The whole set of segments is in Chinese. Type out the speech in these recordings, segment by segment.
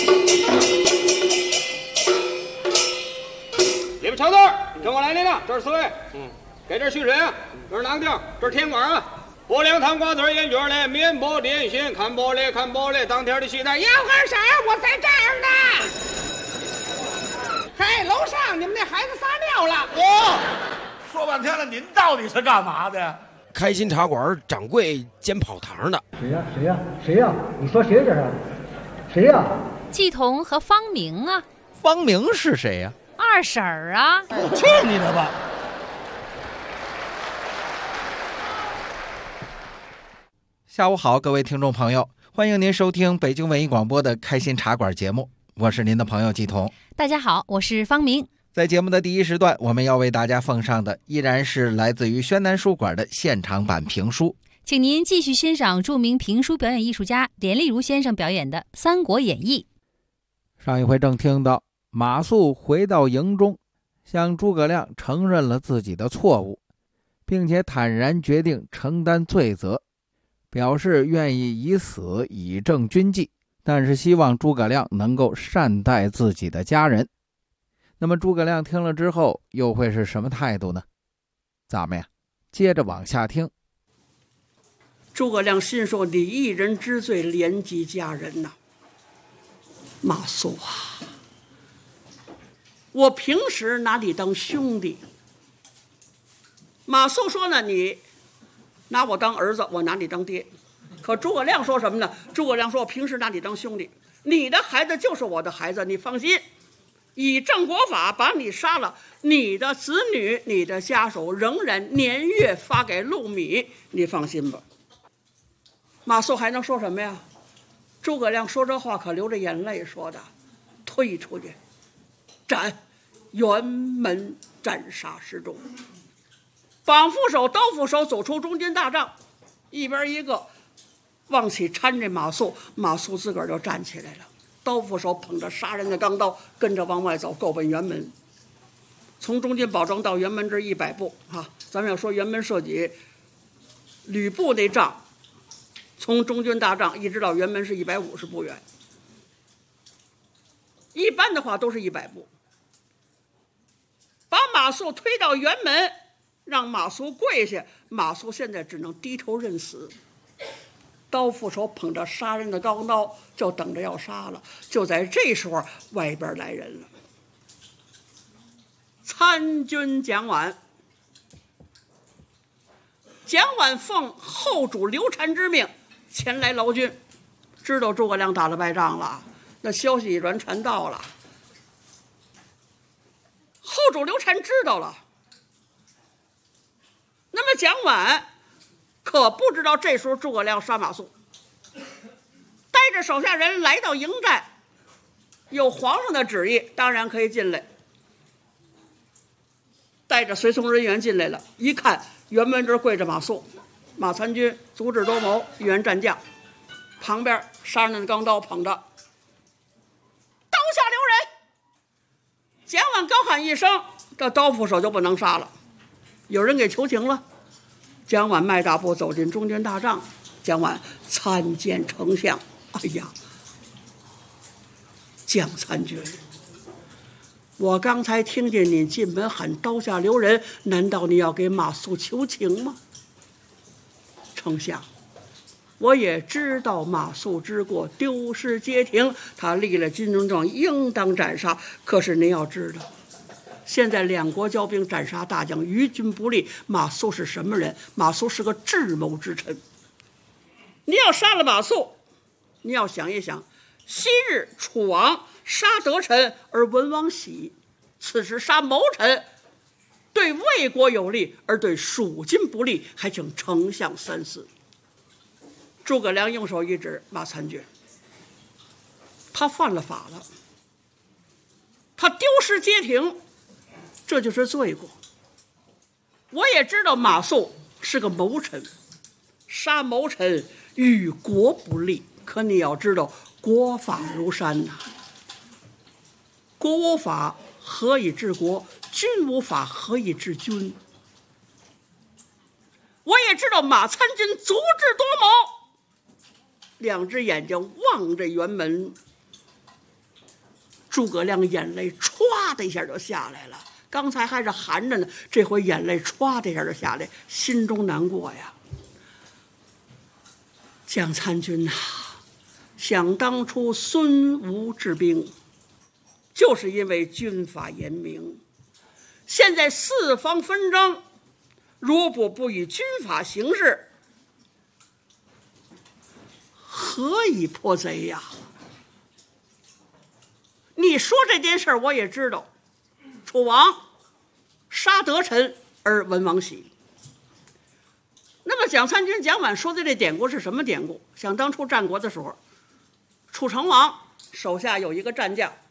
里边瞧字，跟我来领了，这是4位。给这蓄水啊，这是哪个地儿？这是天馆啊。不凉汤瓜子烟卷嘞，面包点心，看玻璃看玻璃，当天的西单。 要喝啥？我在这儿呢。嘿，楼上你们那孩子撒尿了。 说半天了，您到底是干嘛的呀？ 开心茶馆掌柜兼跑堂的。 谁呀？你说谁这是？谁呀？ 季彤和方明啊。 方明是谁呀？ 二婶儿啊。 去你的吧！ 下午好，各位听众朋友，欢迎您收听北京文艺广播的开心茶馆节目，我是您的朋友季彤。 大家好，我是方明。 在节目的第一时段，我们要为大家奉上的依然是来自于宣南书馆的现场版评书， 请您继续欣赏著名评书表演艺术家连丽如先生表演的《三国演义》。 上一回正听到马谡回到营中，向诸葛亮承认了自己的错误，并且坦然决定承担罪责，表示愿意以死以正军纪，但是希望诸葛亮能够善待自己的家人。那么诸葛亮听了之后又会是什么态度呢？咱们呀接着往下听。 诸葛亮心说，你一人之罪，连及家人呐。马谡啊，我平时拿你当兄弟。马谡说呢，你拿我当儿子，我拿你当爹。可诸葛亮说什么呢？诸葛亮说，我平时拿你当兄弟，你的孩子就是我的孩子，你放心，以正国法把你杀了，你的子女你的家属仍然年月发给禄米，你放心吧。马谡还能说什么呀？诸葛亮说这话可流着眼泪说的，推出去斩，辕门斩杀示众。绑副手刀副手走出中军大帐，一边一个往起搀着马谡，马谡自个儿就站起来了，刀副手捧着杀人的钢刀跟着往外走，够奔辕门。从中军宝庄到辕门这100步啊，咱们要说辕门射戟吕布那仗，从中军大帐一直到辕门是150步远，一般的话都是100步。把马谡推到辕门，让马谡跪下，马谡现在只能低头认死。刀副手捧着杀人的钢刀，就等着要杀了。就在这时候，外边来人了，参军蒋琬。蒋琬奉后主刘禅之命前来劳军，知道诸葛亮打了败仗了，那消息一传传到了，后主刘禅知道了。那么蒋琬可不知道这时候诸葛亮杀马谡，带着手下人来到营寨，有皇上的旨意，当然可以进来，带着随从人员进来了，一看辕门这跪着马谡，马参军足智多谋，一员战将，旁边杀人的钢刀捧着，刀下留人。蒋琬高喊一声，这刀副手就不能杀了，有人给求情了。蒋琬迈大步走进中军大帐，蒋琬参见丞相。哎呀，蒋参军，我刚才听见你进门喊刀下留人，难道你要给马谡求情吗？丞相，我也知道马谡之过，丢失街亭，他立了军中状，应当斩杀。可是您要知道，现在两国交兵，斩杀大将，于军不利。马谡是什么人？马谡是个智谋之臣。你要杀了马谡，你要想一想，昔日楚王杀得臣而文王喜，此时杀谋臣，对魏国有利而对蜀军不利，还请丞相三思。诸葛亮用手一指，马参军，他犯了法了，他丢失街亭，这就是罪过。我也知道马谡是个谋臣，杀谋臣与国不利，可你要知道，国法如山呐，国无法何以治国？君无法何以治君？我也知道马参军足智多谋，两只眼睛望着辕门， 诸葛亮眼泪歘的一下就下来了，刚才还是含着呢，这回眼泪歘的一下就下来，心中难过呀。蒋参军呐，想当初孙吴治兵，就是因为军法严明，现在四方纷争，如果不以军法行事，何以破贼呀？你说这件事我也知道，楚王杀得臣而文王喜。那么蒋参军、蒋琬说的这典故是什么典故？想当初战国的时候，楚成王手下有一个战将，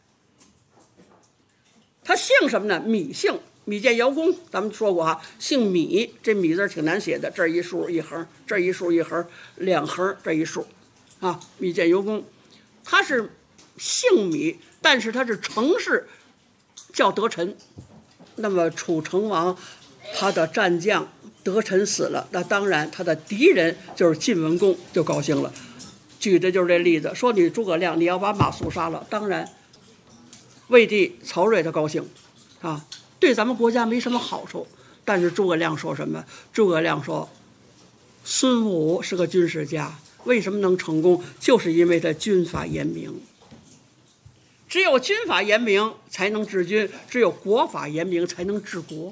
他姓什么呢？芈姓，芈见姚公，咱们说过哈，姓芈，这芈字挺难写的，这一竖一横，这一竖一横，两横这一竖，啊，芈见姚公，他是姓芈，但是他是程氏，叫得臣。那么楚成王他的战将得臣死了，那当然他的敌人就是晋文公就高兴了，举的就是这例子，说你诸葛亮你要把马谡杀了，当然魏帝曹睿他高兴啊，对咱们国家没什么好处。但是诸葛亮说什么？诸葛亮说孙武是个军事家，为什么能成功？就是因为他军法严明，只有军法严明才能治军，只有国法严明才能治国。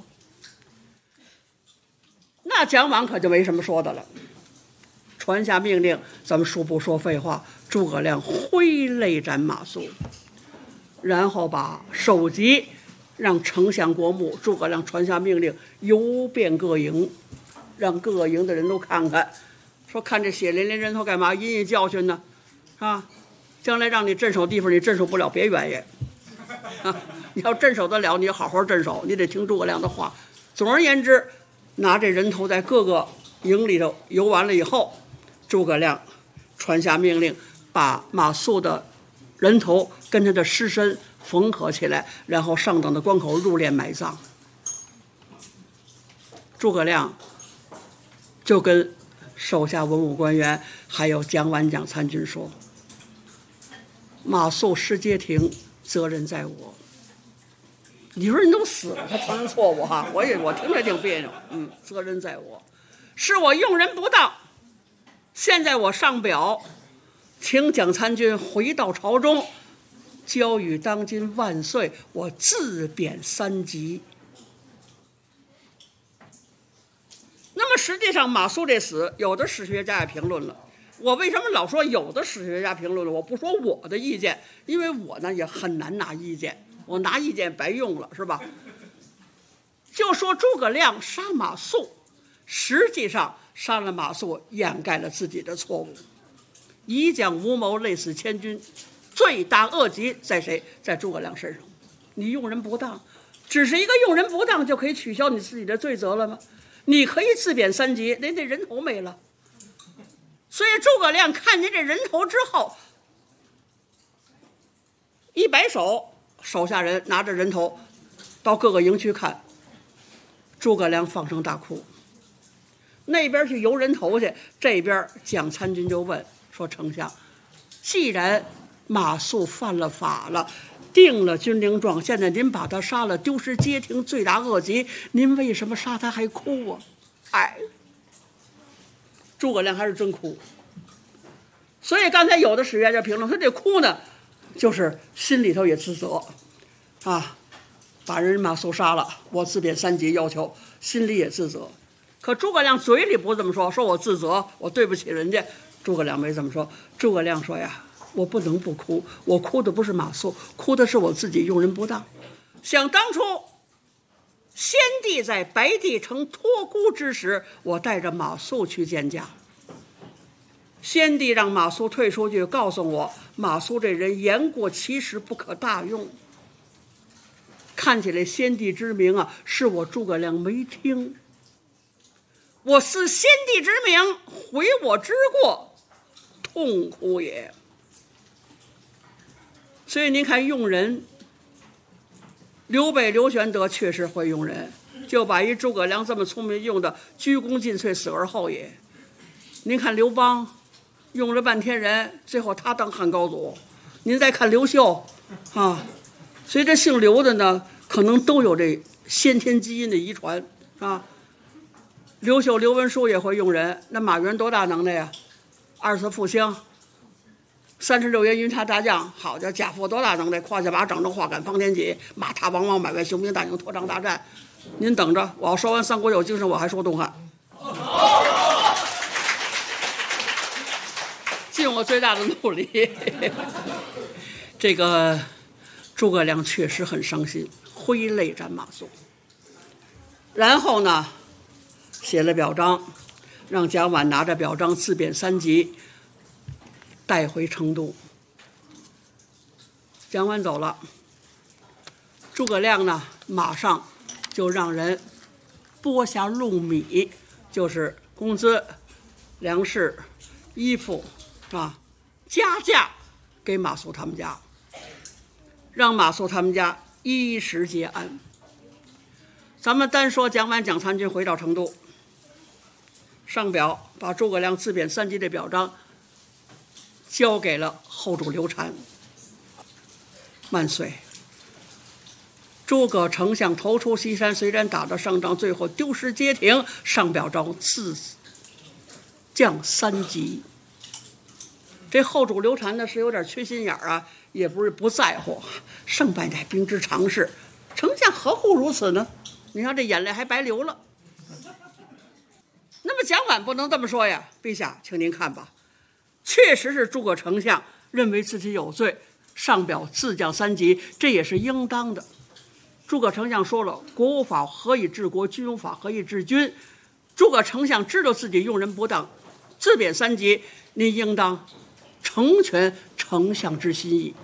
那蒋琬可就没什么说的了，传下命令，咱们说不说废话？诸葛亮挥泪斩马谡，然后把首级让丞相国牧。诸葛亮传下命令，游遍各营，让各营的人都看看，说看这血淋淋人头干嘛？引以教训呢，啊，将来让你镇守地方，你镇守不了，别原因啊！你要镇守得了，你就好好镇守，你得听诸葛亮的话。总而言之，拿这人头在各个营里头游完了以后，诸葛亮传下命令，把马谡的人头跟他的尸身缝合起来，然后上等的关口入殓埋葬。诸葛亮就跟手下文武官员还有蒋琬、蒋参军说，马谡失街亭，责任在我。你说人都死了，他承认错误哈，我听着挺别扭，责任在我，是我用人不当。现在我上表，请蒋参军回到朝中，交与当今万岁，我自贬3级。那么实际上马谡这死，有的史学家也评论了。我为什么老说有的史学家评论了？我不说我的意见，因为我呢也很难拿意见，我拿意见白用了，是吧？就说诸葛亮杀马谡，实际上杀了马谡，掩盖了自己的错误，以蒋无谋，累死千军，罪大恶极在谁？在诸葛亮身上。你用人不当，只是一个用人不当就可以取消你自己的罪责了吗？你可以自贬3级，那人头没了。所以诸葛亮看见这人头之后，一摆手，手下人拿着人头到各个营区看，诸葛亮放声大哭。那边去游人头去，这边蒋参军就问说，丞相，既然马谡犯了法了，定了军令状，现在您把他杀了，丢失街亭，罪大恶极，您为什么杀他还哭啊？诸葛亮还是真哭。所以刚才有的史学家评论，他这哭呢，就是心里头也自责啊，把人马谡杀了，我自贬3级要求，心里也自责。可诸葛亮嘴里不这么说，说我自责，我对不起人家。诸葛亮没这么说，诸葛亮说呀，我不能不哭，我哭的不是马谡，哭的是我自己用人不当。想当初先帝在白帝城托孤之时，我带着马谡去见驾，先帝让马谡退出去，告诉我马谡这人言过其实，不可大用。看起来先帝之名啊，是我诸葛亮没听，我思先帝之名，悔我之过，痛苦也。所以您看用人，刘备刘玄德确实会用人，就把一诸葛亮这么聪明用的鞠躬尽瘁，死而后也。您看刘邦用了半天人，最后他当汉高祖。您再看刘秀啊， 所以这姓刘的呢，可能都有这先天基因的遗传啊。刘秀、刘文书也会用人，那马云多大能耐呀？2次复兴，36员云察大将，好家伙，家父多大能耐？胯下马，掌中画杆，方天戟，马踏王莽，百万雄兵大营，拖长大战。您等着，我要说完《三国有精神》，我还说东汉。尽我最大的努力。这个诸葛亮确实很伤心，挥泪斩马谡。然后呢，写了表彰，让蒋琬拿着表彰自贬3级，带回成都。蒋琬走了，诸葛亮呢，马上就让人拨下禄米，就是工资、粮食、衣服啊，加价给马谡他们家，让马谡他们家衣食皆安。咱们单说蒋琬、蒋参军回到成都，上表把诸葛亮自贬3级的表彰交给了后主刘禅。万岁！诸葛丞相投出西山，虽然打得胜仗，最后丢失街亭，上表彰赐降3级。这后主刘禅呢是有点缺心眼儿啊，也不是不在乎，胜败乃兵之常事，丞相何故如此呢？你看这眼泪还白流了。那么蒋琬不能这么说呀，陛下，请您看吧，确实是诸葛丞相认为自己有罪，上表自降3级，这也是应当的。诸葛丞相说了，国无法何以治国，军无法何以治军。诸葛丞相知道自己用人不当，自贬3级，您应当成全丞相之心意。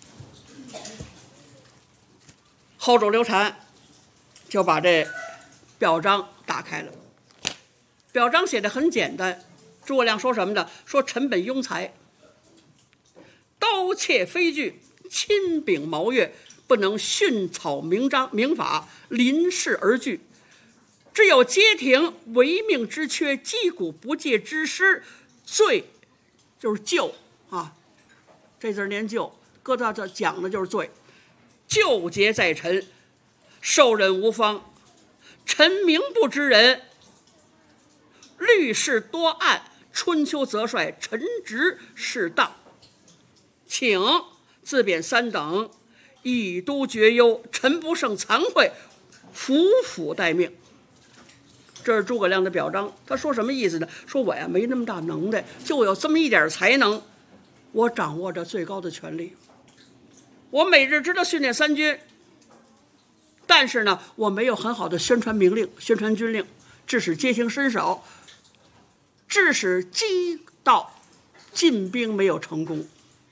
后主刘禅就把这表彰打开了。表彰写得很简单，诸葛亮说什么呢？说臣本庸才，刀切非锯，亲秉毛越，不能训草明法，临事而惧。只有街亭违命之缺，击鼓不戒之失，罪就是咎啊，这字念咎，搁到这讲的就是罪。咎结在臣，受任无方，臣名不知人，虑事多案，春秋则率，臣职适当，请自贬3等，以都绝忧，臣不胜惭愧，伏府待命。这是诸葛亮的表彰，他说什么意思呢？说我呀没那么大能耐，就有这么一点才能，我掌握着最高的权力，我每日知道训练3军，但是呢，我没有很好的宣传明令、宣传军令，致使街亭失守，致使击到进兵没有成功。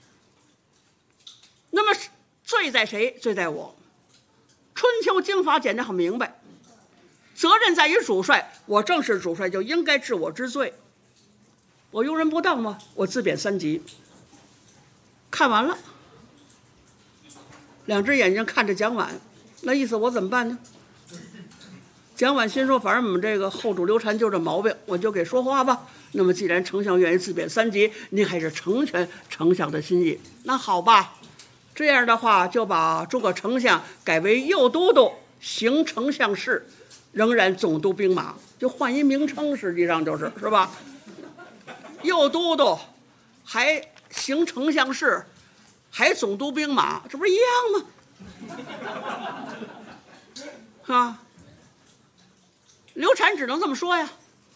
那么罪在谁？罪在我。春秋经法讲得很明白，责任在于主帅，我正是主帅，就应该治我之罪。我用人不当吗？我自贬3级。看完了，2只眼睛看着蒋琬，那意思我怎么办呢？蒋琬心说，反正我们这个后主刘禅就这毛病，我就给说话吧。那么既然丞相愿意自贬3级，您还是成全丞相的心意。那好吧，这样的话就把诸葛丞相改为右都督，行丞相事，仍然总督兵马，就换一名称，实际上是吧？右都督还行丞相事，还总督兵马，这不是一样吗？啊，刘禅只能这么说呀。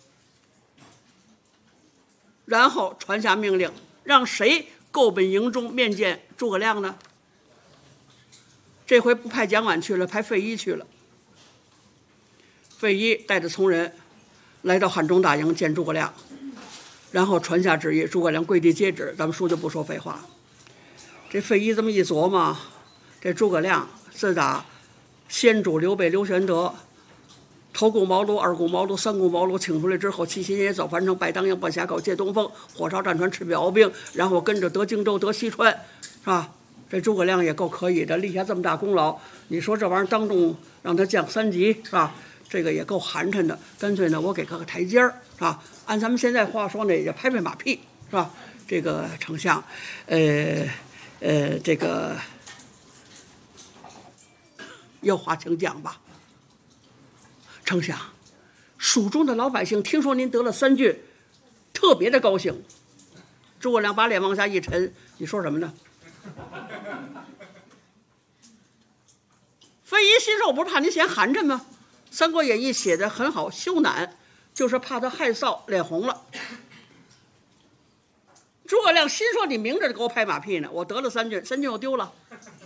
然后传下命令，让谁够本营中面见诸葛亮呢？这回不派蒋琬去了，派费祎去了。费祎带着从人来到汉中大营见诸葛亮，然后传下旨意，诸葛亮跪地接旨。咱们书就不说废话。这费祎这么一琢磨，这诸葛亮自打先主刘备、刘玄德头顾茅庐、2顾茅庐、3顾茅庐请出来之后，7星也走樊城，拜当阳，奔峡口，借东风，火烧战船，赤壁鏖兵，然后跟着得荆州、得西川，是吧？这诸葛亮也够可以的，立下这么大功劳。你说这玩意儿当众让他降3级，是吧？这个也够寒碜的。干脆呢，我给个台阶儿，是吧？按咱们现在话说呢，也拍拍马屁，是吧？这个丞相，这个有话请讲吧。丞相，蜀中的老百姓听说您得了3郡，特别的高兴。诸葛亮把脸往下一沉，你说什么呢？费祎心说，我不是怕您嫌寒碜吗？《三国演义》写的很好，羞赧就是怕他害臊，脸红了。诸葛亮心说，你明着就给我拍马屁呢，我得了3郡，3郡又丢了。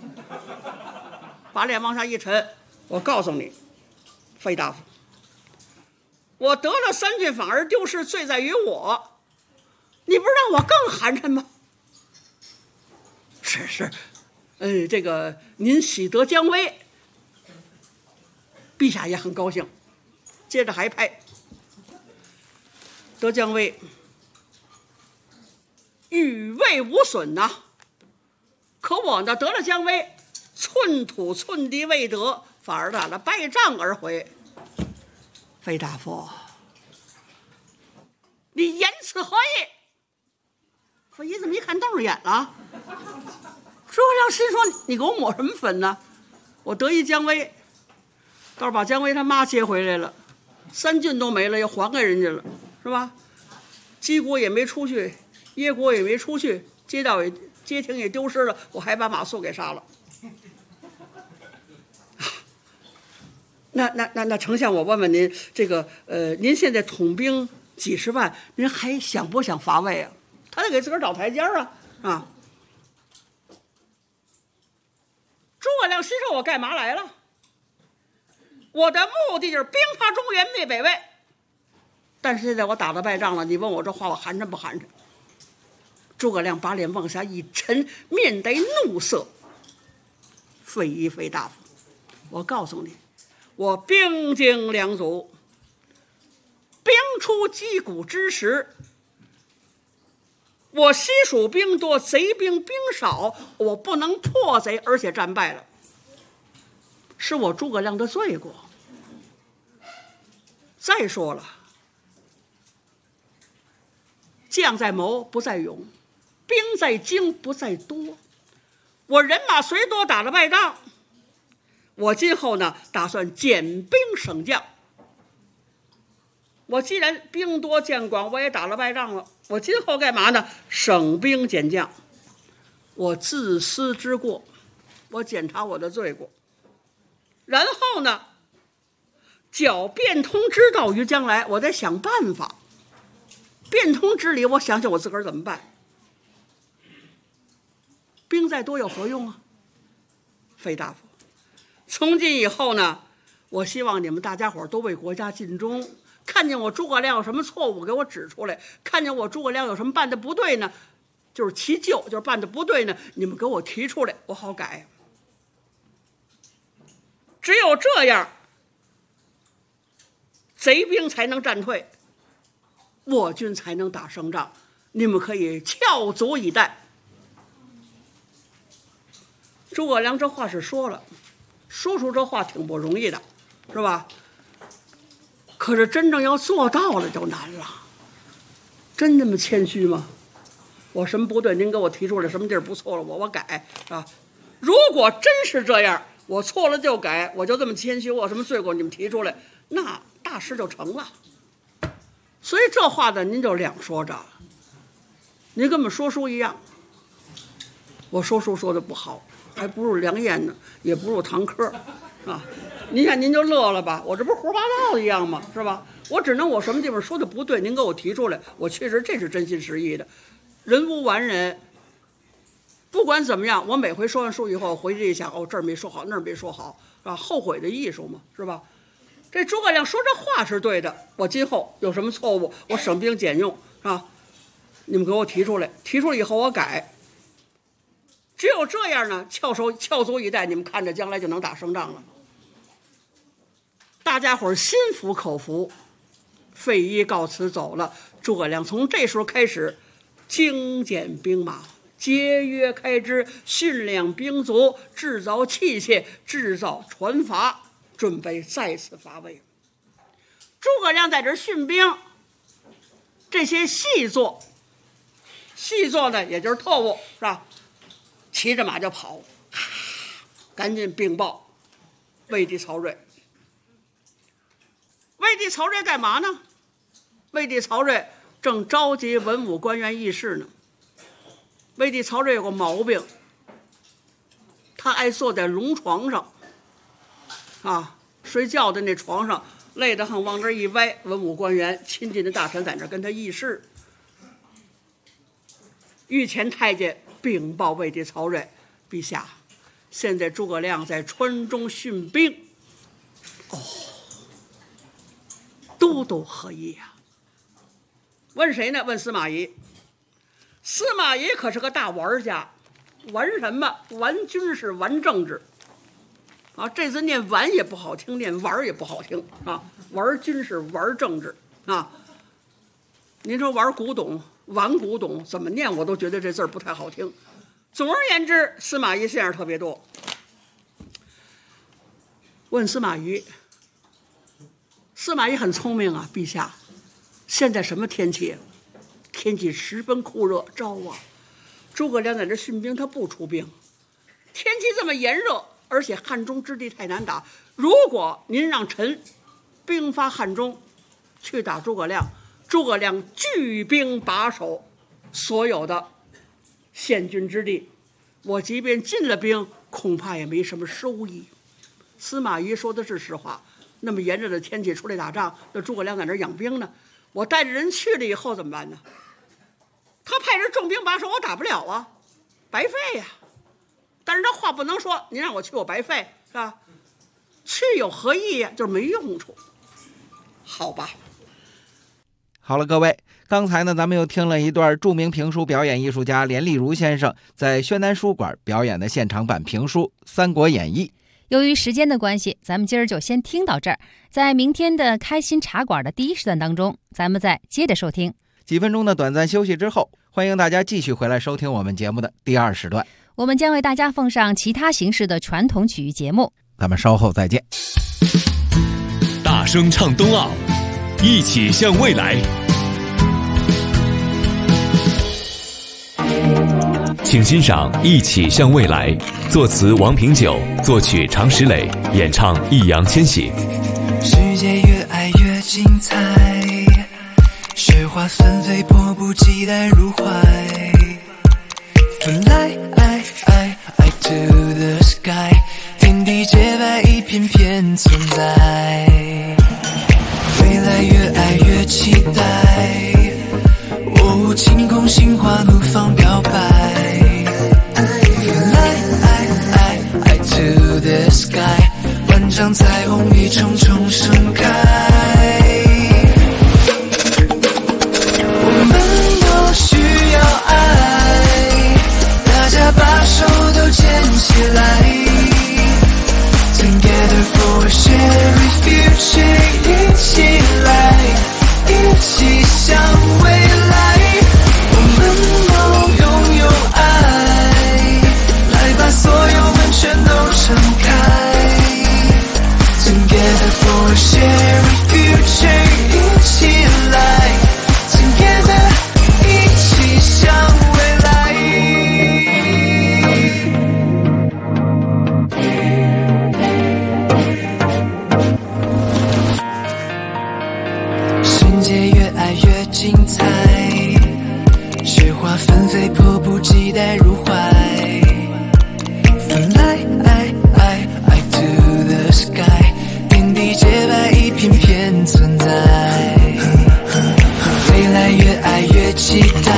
把脸往下一沉，我告诉你，费大夫，我得了3郡反而丢失，罪在于我，你不是让我更寒碜吗？是，这个您喜得姜维，陛下也很高兴。接着还拍，得姜维，羽卫无损呐，可我呢得了姜维，寸土寸地未得，反而打了败仗而回。费大夫，你言此何意？费祎怎么一看瞪着眼了？诸葛亮心说，你给我抹什么粉呢？我得一姜维，倒是把姜维他妈接回来了，3郡都没了，又还给人家了，是吧？姬国也没出去，耶国也没出去，街亭也丢失了，我还把马谡给杀了。那丞相，我问问您，这个您现在统兵几十万，您还想不想伐魏啊？他得给自个儿找台阶啊！诸葛亮心说，我干嘛来了？我的目的就是兵发中原，灭北魏。但是现在我打了败仗了，你问我这话，我寒碜不寒碜？诸葛亮把脸往下一沉，面带怒色。费大夫，我告诉你，我兵精粮足，兵出击鼓之时，我西蜀兵多，贼兵少，我不能破贼，而且战败了，是我诸葛亮的罪过。再说了，将在谋，不在勇；兵在精，不在多。我人马虽多，打了败仗，我今后呢，打算减兵省将。我既然兵多将广，我也打了败仗了，我今后干嘛呢？省兵减将。我自私之过，我检查我的罪过，然后呢，矫变通之道于将来，我再想办法。变通之理，我想想我自个儿怎么办。兵再多有何用啊？费大夫，从今以后呢，我希望你们大家伙都为国家尽忠。看见我诸葛亮有什么错误，给我指出来；看见我诸葛亮有什么办的不对呢，就是其咎，就是办的不对呢，你们给我提出来，我好改。只有这样，贼兵才能战退，我军才能打胜仗。你们可以翘足以待。诸葛亮这话是说了，说出这话挺不容易的，是吧？可是真正要做到了就难了。真那么谦虚吗？我什么不对，您给我提出来，什么地儿不错了，我改啊。如果真是这样，我错了就改，我就这么谦虚，我有什么罪过你们提出来，那大事就成了。所以这话呢，您就两说着，您跟我们说书一样。我说书说的不好，还不如梁燕呢，也不如堂科啊。您看您就乐了吧，我这不是胡说八道一样吗？是吧？我只能我什么地方说的不对，您给我提出来，我确实这是真心实意的。人无完人，不管怎么样，我每回说完书以后，回去一想，哦，这儿没说好，那儿没说好，是吧？后悔的艺术嘛，是吧？这诸葛亮说这话是对的，我今后有什么错误，我省兵俭用，是吧？你们给我提出来，提出来以后我改。只有这样呢，翘足以待，你们看着将来就能打胜仗了。大家伙心服口服，费祎告辞走了。诸葛亮从这时候开始精简兵马，节约开支，训练兵卒，制造器械，制造船筏，准备再次伐魏。诸葛亮在这训兵，这些细作呢，也就是特务，是吧？骑着马就跑，赶紧禀报， 魏帝曹睿。魏帝曹睿干嘛呢？魏帝曹睿正召集文武官员议事呢。魏帝曹睿有个毛病，他爱坐在龙床上，睡觉的那床上累得很，往这一歪，文武官员亲近的大臣在那跟他议事。御前太监禀报魏帝曹睿，陛下，现在诸葛亮在川中训兵。都督何意呀？问谁呢？问司马懿。司马懿可是个大玩家，玩什么？玩军事，玩政治。这字念玩也不好听，念玩也不好听玩军事，玩政治您说玩古董，玩古董怎么念？我都觉得这字不太好听。总而言之，司马懿心眼特别多。问司马懿，司马懿很聪明啊，陛下，现在什么天气？天气十分酷热，招啊！诸葛亮在这训兵，他不出兵。天气这么炎热，而且汉中之地太难打。如果您让臣兵发汉中，去打诸葛亮，诸葛亮聚兵把守所有的县郡之地，我即便进了兵，恐怕也没什么收益。司马懿说的是实话。那么炎热的天气出来打仗，那诸葛亮在那养兵呢，我带着人去了以后怎么办呢？他派人重兵把守，我打不了啊，白费呀。但是他话不能说，您让我去我白费是吧？去有何意呀？就是没用处。好吧。 好了，各位，刚才呢，咱们又听了一段著名评书表演艺术家连丽如先生在宣南书馆表演的现场版评书《三国演义》。 由于时间的关系，咱们今儿就先听到这儿。在明天的开心茶馆的第一时段当中，咱们再接着收听。 几分钟的短暂休息之后，欢迎大家继续回来收听我们节目的第二时段。 我们将为大家奉上其他形式的传统曲艺节目。 咱们稍后再见。 大声唱冬奥，一起向未来。请欣赏《一起向未来》，作词王平久，作曲常石磊，演唱易烊千玺。 世界越爱越精彩，雪花纷飞，迫不及待入怀。Fly to the sky， 天地洁白，一片片存在。未来越爱越期待，晴空心花怒放表白。Fly to the sky， 万丈彩虹一重重盛开。我们都需要爱，大家把手都牵起来。Together for a shared future， 一起来，一起向未来。我们都拥有爱，来把所有门全都敞开。Together for a shared future， 一起来 Together， 一起向未来。世界越爱越精彩，雪花纷飞，迫不及待入怀。Fly to the sky， 天地洁白，一片片存在。未来越爱越期待，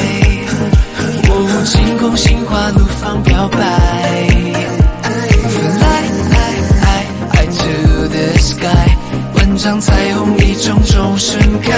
晴空心花怒放表白。Fly to the sky， 万丈彩虹一重重盛开。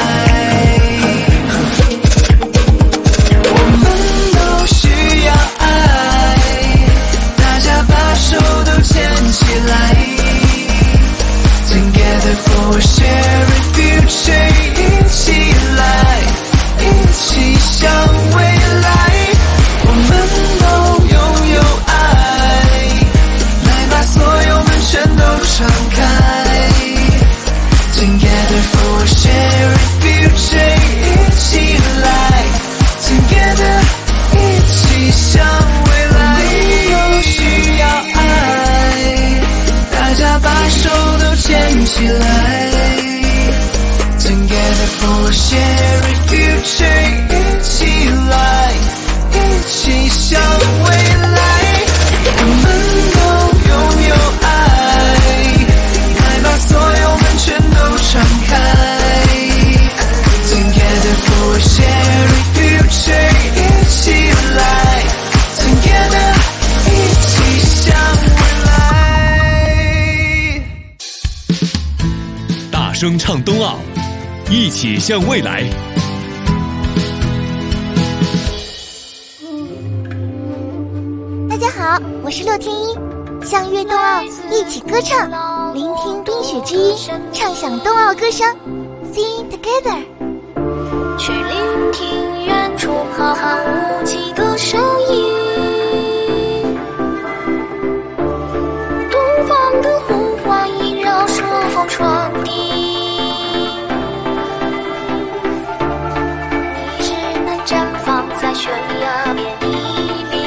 我们都需要爱，大家把手都牵起来。Together for a shared future， 一起来，一起向未来。我们都拥有爱，来把所有门全都敞开。Together for a shared 声唱冬奥，一起向未来。 大家好，我是洛天依，向悦冬奥一起歌唱，聆听冰雪之音，畅享冬奥歌声 ，Sing together。 去聆听远处浩瀚无际的声音，东方的呼唤萦绕顺风传递，你只能绽放在悬崖边黎明。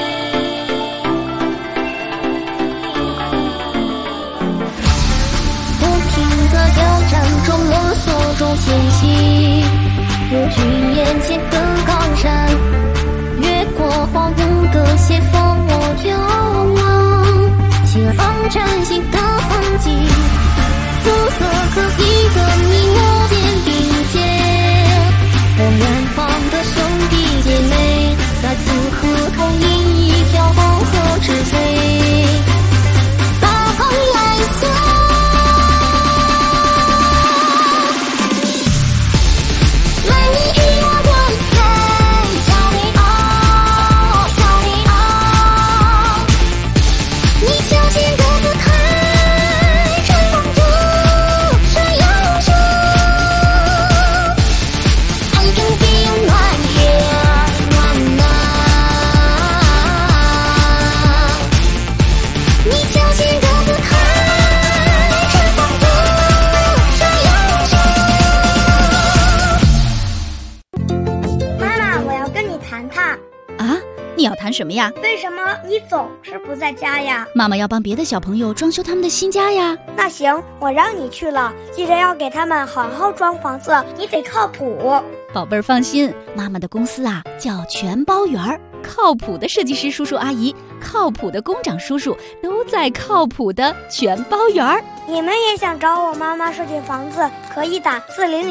不停在挑战中摸索中前行，如君眼前的高山，越过荒芜的斜峰，我眺望前方崭新的风景，肤色各异的你我肩并肩，让远方的兄弟姐妹再次合同一条黄河之水，大航来送。 你要谈什么呀？ 为什么你总是不在家呀？ 妈妈要帮别的小朋友装修他们的新家呀。 那行，我让你去了，记着要给他们好好装房子，你得靠谱。 宝贝儿放心，妈妈的公司啊叫全包园儿，靠谱的设计师叔叔阿姨，靠谱的工长叔叔都在靠谱的全包园儿。 你们也想找我妈妈设计房子，可以打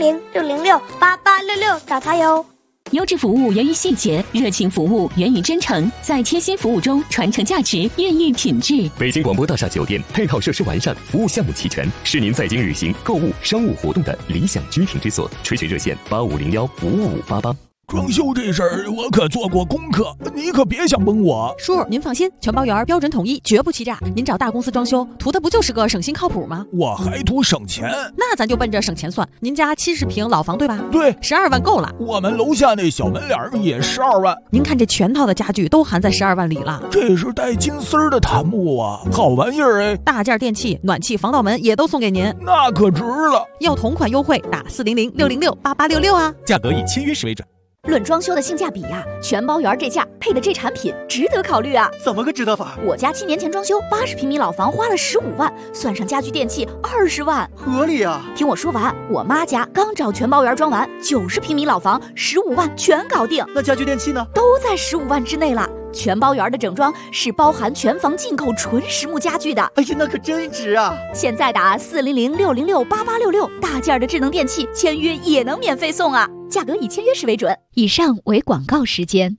400-606-8866找她哟。 优质服务源于细节，热情服务源于真诚，在贴心服务中传承价值，孕育品质。 北京广播大厦酒店配套设施完善，服务项目齐全，是您在京旅行、购物、商务活动的理想居停之所。垂询热线8501-55588。 装修这事儿我可做过功课，你可别想蒙我。 叔，您放心，全包园标准统一，绝不欺诈。您找大公司装修，图的不就是个省心靠谱吗？ 我还图省钱， 那咱就奔着省钱算。您家70平老房对吧？ 对 ，12万够了。 我们楼下那小门脸也12万。 您看这全套的家具都含在12万里了。 这是带金丝儿的檀木啊，好玩意儿哎！ 大件电器、暖气、防盗门也都送给您， 那可值了。 要同款优惠，打400-606-8866啊。 价格以签约时为准。 论装修的性价比呀，全包园这价配的这产品值得考虑啊！ 怎么个值得法？ 我家7年前装修，80平米老房花了15万，算上家具电器20万， 合理啊！ 听我说完，我妈家刚找全包园装完，90平米老房15万全搞定。 那家具电器呢？ 都在15万之内了。全包园的整装是包含全房进口纯实木家具的。 哎呀，那可真值啊！ 现在打400-606-8866，大件的智能电器签约也能免费送啊！价格以签约时为准。 以上为广告时间。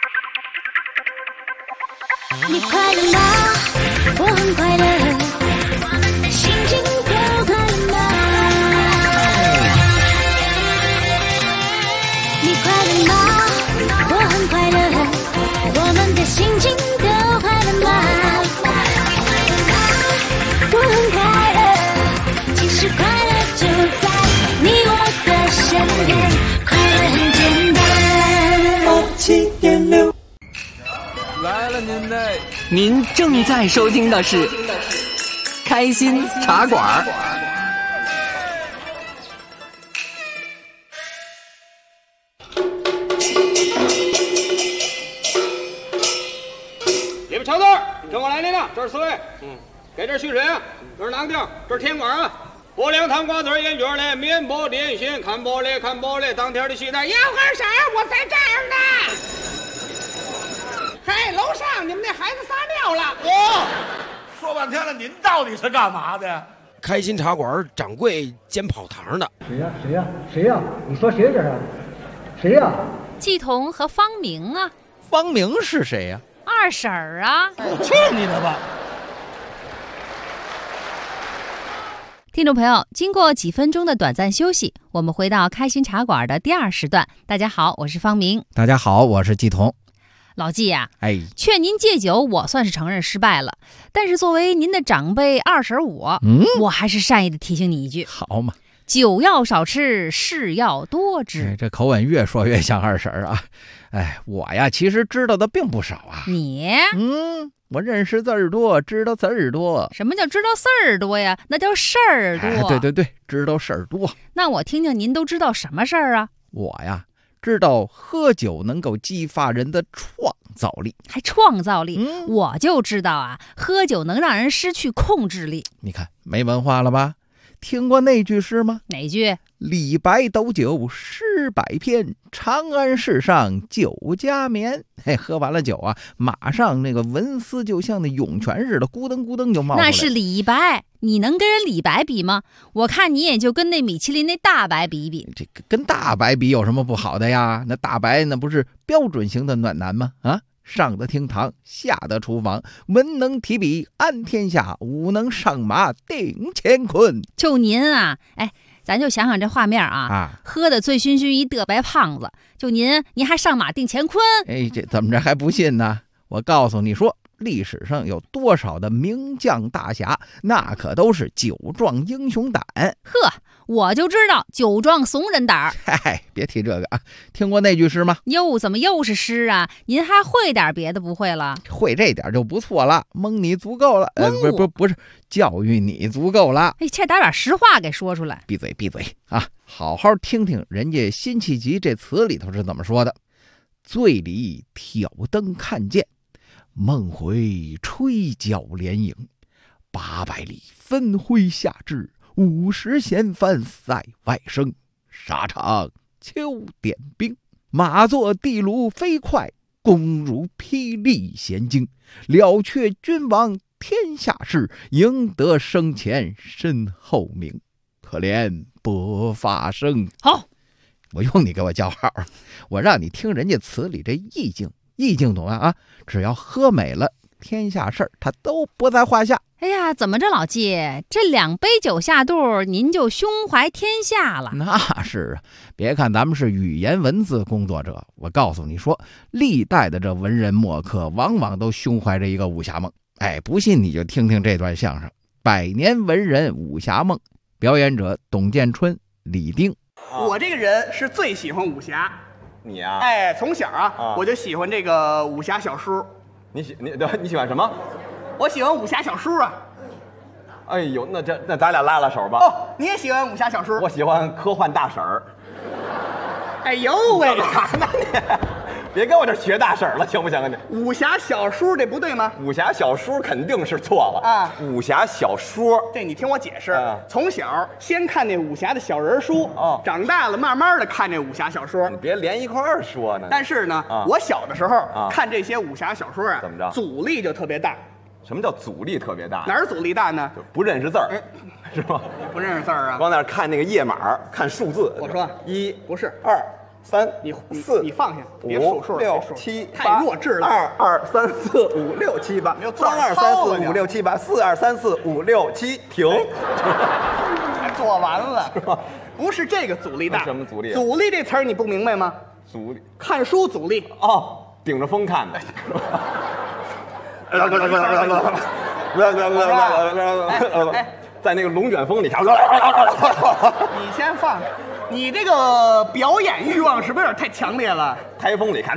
你快乐吗？我很快乐，我们的心情都快乐吗？你快乐吗？我很快乐，我们的心情都快乐吗？我很快乐，其实快乐就在你我的身边，快乐很简单。87.6 来了您正在收听的是开心茶馆。 你们瞧字，跟我来领了，这是4位。给这蓄水啊，这是哪个地儿？这是甜馆啊。拨凉糖瓜子烟卷嘞，面包点心，看玻璃，当天的期待。 要喝啥？我在这儿呢。嘿，楼上你们那孩子撒尿了。 说半天了，您到底是干嘛的？ 开心茶馆掌柜兼跑堂的。 谁呀？你说谁这是？谁呀？ 季彤和方明啊。 方明是谁呀？ 二婶儿啊。 去你的吧！ 听众朋友，经过几分钟的短暂休息，我们回到开心茶馆的第2时段。大家好，我是方明。 大家好，我是季彤。 老季呀， 劝您戒酒，我算是承认失败了。但是作为您的长辈二婶我，我还是善意的提醒你一句： 好嘛， 酒要少吃，事要多知。 这口吻越说越像二婶啊！我呀，其实知道的并不少啊。 你？ 我认识字儿多，知道词儿多。 什么叫知道事儿多呀？那叫事儿多。 对，知道事儿多。 那我听听您都知道什么事儿啊？ 我呀，知道喝酒能够激发人的创造力。 还创造力？我就知道啊，喝酒能让人失去控制力。 你看，没文化了吧？听过那句诗吗？ 哪句？ 李白斗酒诗百篇，长安市上酒家眠。喝完了酒啊，马上那个文思就像那涌泉似的，咕噔咕噔就冒出来。 那是李白，你能跟人李白比吗？我看你也就跟那米其林那大白比一比。 这个跟大白比有什么不好的呀？那大白那不是标准型的暖男吗？上得厅堂，下得厨房，文能提笔安天下，武能上马定乾坤。 就您啊，咱就想想这画面啊，喝得醉醺醺一得白胖子，就您还上马定乾坤？ 这怎么着还不信呢？我告诉你说，历史上有多少的名将大侠，那可都是酒壮英雄胆。 呵，我就知道酒壮怂人胆儿。 别提这个啊！听过那句诗吗？ 怎么又是诗啊？您还会点别的不会了？ 会这点就不错了，蒙你足够了。不是，教育你足够了。 这打点实话给说出来。 闭嘴啊！好好听听人家辛弃疾这词里头是怎么说的：醉里挑灯看剑，梦回吹角连营，800里分麾下炙，50弦翻塞外声。沙场秋点兵，马作的卢飞快，弓如霹雳弦惊。了却君王天下事，赢得生前身后名。可怜薄发生。 好， 我用你给我叫号，我让你听人家词里这意境懂啊？只要喝美了，天下事儿他都不在话下。 怎么着，老季，这2杯酒下肚，您就胸怀天下了？ 那是啊，别看咱们是语言文字工作者，我告诉你说，历代的这文人墨客往往都胸怀着一个武侠梦。不信你就听听这段相声《百年文人武侠梦》，表演者董建春、李丁。 我这个人是最喜欢武侠。 你啊？ 从小我就喜欢这个武侠小说。 你喜欢什么？ 我喜欢武侠小说啊。 哎呦，那咱俩拉拉手吧。 你也喜欢武侠小说？ 我喜欢科幻大婶儿。 哎呦喂， 别跟我这学大婶儿了，行不行啊你？ 武侠小说这不对吗？ 武侠小说肯定是错了啊！武侠小说， 这你听我解释。从小先看那武侠的小人书，长大了慢慢的看这武侠小说。 你别连一块儿说呢。 但是呢，我小的时候看这些武侠小说啊， 怎么着？ 阻力就特别大。 什么叫阻力特别大？ 哪儿阻力大呢？ 不认识字儿，是吧？ 不认识字儿啊？ 光那看那个页码，看数字。 我说 1 不是 2、3， 你放下，别数数 ，5、6、7、8， 太弱智了。 2、3、4、5、6、7、8，3、2、3、4、5、6、7、8，4、2、3、4、5、6、7，停。 还做完了是吧？不是这个阻力大。 什么阻力？ 阻力这词儿你不明白吗？ 阻力， 看书阻力。 顶着风看的。在那个龙卷风里头， 你先放，你这个表演欲望是不是有点太强烈了？ 台风里看，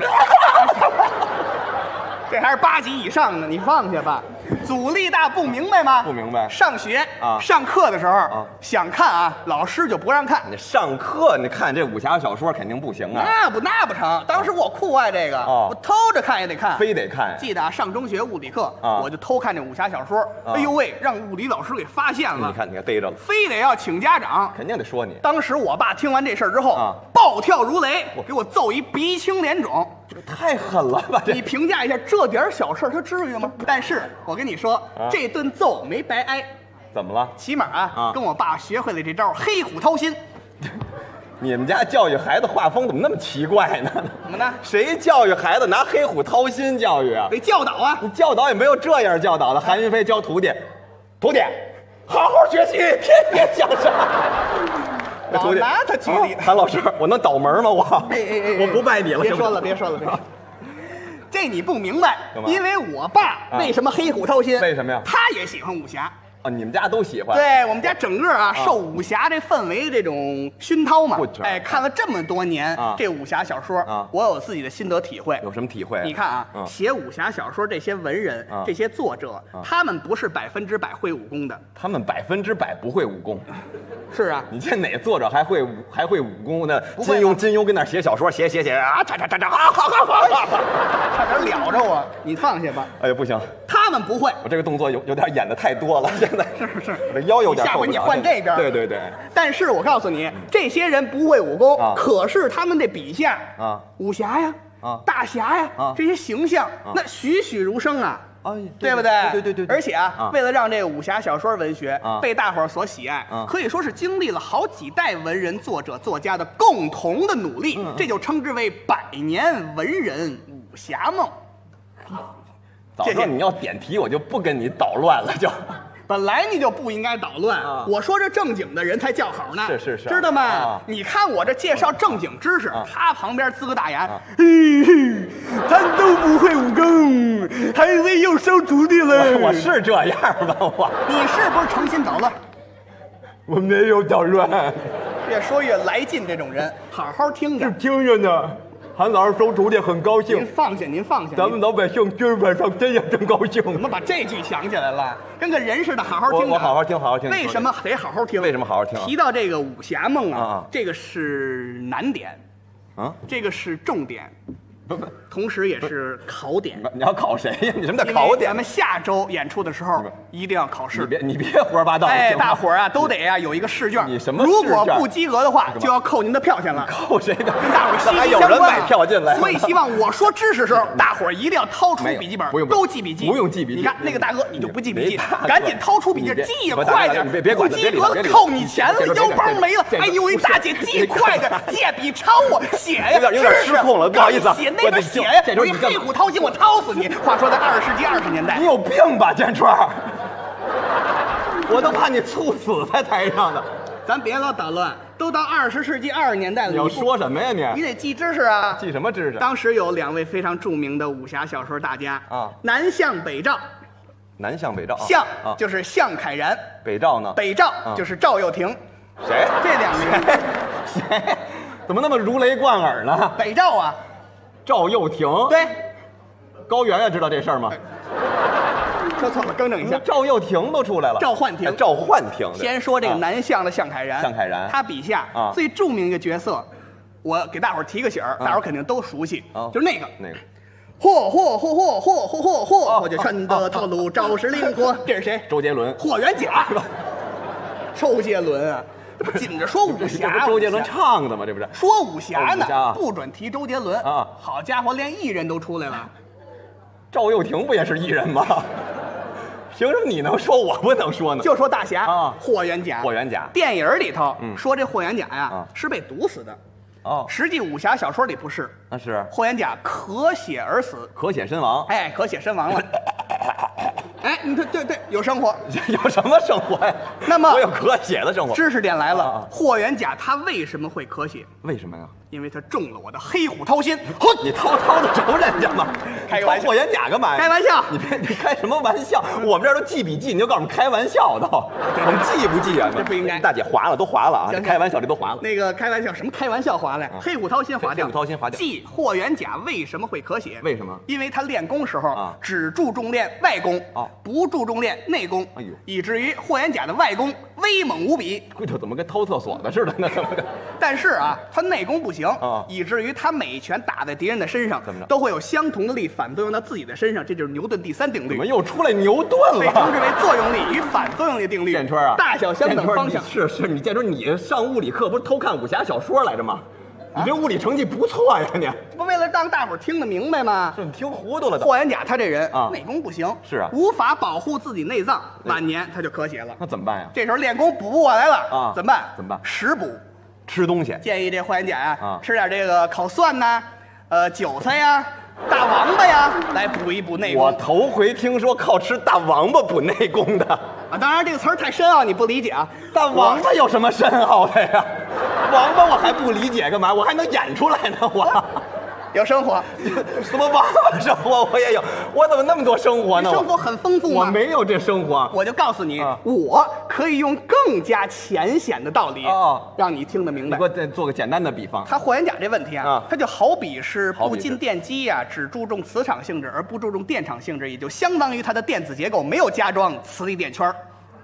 这还是8级以上的，你放下吧。阻力大不明白吗？ 不明白。 上学上课的时候想看老师就不让看。 你上课你看这武侠小说肯定不行啊。 那不成。当时我酷爱这个，我偷着看也得看， 非得看。 记得上中学物理课，我就偷看这武侠小说。哎呦喂，让物理老师给发现了。 你看逮着了， 非得要请家长， 肯定得说你。 当时我爸听完这事儿之后，暴跳如雷，给我揍一鼻青脸肿。 这太狠了吧！ 你评价一下，这点小事他至于吗？但是我跟你说，这顿揍没白挨。 怎么了？ 起码跟我爸学会了这招黑虎掏心。 你们家教育孩子画风怎么那么奇怪呢？ 怎么呢？ 谁教育孩子拿黑虎掏心教育啊？ 得教导啊！ 你教导也没有这样教导的。韩云飞教徒弟， 好好学习，天天向上。 老拿他举例， 韩老师，我能倒门吗？我不拜你了。 别说了，别说了，别说了。这你不明白，因为我爸为什么黑虎掏心？ 为什么呀？ 他也喜欢武侠。 啊，你们家都喜欢？ 对我们家整个受武侠这氛围这种熏陶嘛，哎，看了这么多年这武侠小说，我有自己的心得体会。 有什么体会？ 你看啊，写武侠小说这些文人、这些作者，他们不是100%会武功的， 他们100%不会武功。 是啊， 你见哪作者还会武功呢？金庸跟那写小说，写啊，差， 差点了着我，你放下吧。 哎呀，不行， 他们不会。 我这个动作有点演的太多了，现在是， 我这腰有点受不了。 下回你换这边。 对。 但是我告诉你，这些人不会武功，可是他们的笔下武侠呀、大侠呀这些形象，那栩栩如生啊。对不对？ 对。 而且为了让这个武侠小说文学被大伙儿所喜爱，可以说是经历了好几代文人、作者、作家的共同的努力，这就称之为100年文人武侠梦。 早知道你要点题，我就不跟你捣乱了，就。 本来你就不应该捣乱，我说这正经的人才叫好呢， 是， 知道吗？你看我这介绍正经知识，他旁边呲个大牙，他都不会武功，还以为又收徒弟了。 我是这样吧？ 你是不是诚心捣乱？ 我没有捣乱， 越说越来劲，这种人好好听着， 是听着呢。韩老师收徒弟很高兴， 您放下， 咱们老百姓今儿晚上真也真高兴。 怎么把这句想起来了？跟个人似的，好好听。 我好好听。 为什么得好好听？ 为什么好好听？ 提到这个武侠梦啊，这个是难点，这个是重点，同时也是考点。 你要考谁呀？你什么叫考点？ 咱们下周演出的时候一定要考试。 你别胡说八道。 哎，大伙儿都得有一个试卷。 你什么？ 如果不及格的话，就要扣您的票钱了。 扣谁的？ 跟大伙儿息息相关。 还有人买票进来。 所以希望我说知识的时候，大伙儿一定要掏出笔记本，都记笔记。 不用记笔记。 你看那个大哥，你就不记笔记，赶紧掏出笔记，记也快点。 别管不及格了扣你钱了，腰包没了。哎呦，一大姐记快点，借笔抄我写呀。 有点失控了，不好意思。 写那个写呀，我一黑虎掏心，我掏死你！话说在20世纪20年代， 你有病吧，建川？我都怕你猝死在台上呢。 咱别老捣乱，都到20世纪20年代了。 你要说什么呀你？ 你得记知识啊！ 记什么知识？ 当时有2位非常著名的武侠小说大家南向北赵。 南向北赵， 向就是向凯然， 北赵呢？ 北赵就是赵又廷。 谁？ 这2个人谁？怎么那么如雷贯耳呢？ 北赵啊， 赵又廷。 对。 高圆圆知道这事儿吗？ 说错了，更正一下。 赵又廷都出来了。 赵焕廷。 赵焕廷。 先说这个南向的向凯然。 向凯然， 他笔下最著名一个角色，我给大伙儿提个醒儿，大伙儿肯定都熟悉，就是那个。嚯，我就穿的套路招式灵活。这是谁？ 周杰伦。 霍元甲。周杰伦啊。这不紧着说武侠， 这不周杰伦唱的吗？这不是说武侠呢，不准提周杰伦啊！好家伙，连艺人都出来了。 赵又廷不也是艺人吗？凭什么你能说我不能说呢？ 就说大侠霍元甲。 霍元甲电影里头说这霍元甲呀是被毒死的，实际武侠小说里不是。 那是霍元甲咳血而死， 咳血身亡。 哎，咳血身亡了。哎，你看，对，有生活， 有什么生活呀？ 那么我有咳血的生活。 知识点来了，霍元甲他为什么会咳血？ 为什么呀？ 因为他中了我的黑虎掏心。 你掏得着人家吗？ 开个玩笑， 霍元甲干嘛呀？ 开玩笑， 你开什么玩笑？我们这儿都记笔记，你就告诉我们开玩笑的，我们记不记啊？ 这不应该。 大姐划了，都划了啊！开玩笑这都划了。 那个开玩笑什么？开玩笑划了，黑虎掏心划掉。 黑虎掏心划掉。 记霍元甲为什么会咳血？ 为什么？ 因为他练功时候只注重练外功，不注重练内功，以至于霍元甲的外功威猛无比。 这怎么跟偷厕所的似的呢？ 但是他内功不行以至于他每一拳打在敌人的身上， 怎么着都会有相同的力反作用到自己的身上，这就是牛顿第3定律。 怎么又出来牛顿了？ 被称之为作用力与反作用力定律。 建春啊， 大小相等方向。 是，你建春，你上物理课不是偷看武侠小说来着吗？你这物理成绩不错呀，你不为了让大伙儿听得明白吗？ 是你听糊涂了的。 霍元甲他这人内功不行， 是啊， 无法保护自己内脏，晚年他就咳血了。 那怎么办呀？ 这时候练功补不过来了怎么办？ 怎么办？ 食补， 吃东西。 建议这霍元甲呀，吃点这个烤蒜呐，韭菜呀，大王八呀，来补一补内功。 我头回听说靠吃大王八补内功的。 啊，当然这个词儿太深奥，你不理解啊。 但王八有什么深奥的呀？王八我还不理解干嘛？我还能演出来呢，我。 有生活， 什么王八生活我也有，我怎么那么多生活呢？ 生活很丰富吗？ 我没有这生活， 我就告诉你，我可以用更加浅显的道理让你听得明白。 你给我再做个简单的比方。 它霍元甲这问题啊，它就好比是镀金电机啊，只注重磁场性质而不注重电场性质，也就相当于它的电子结构没有加装磁力电圈。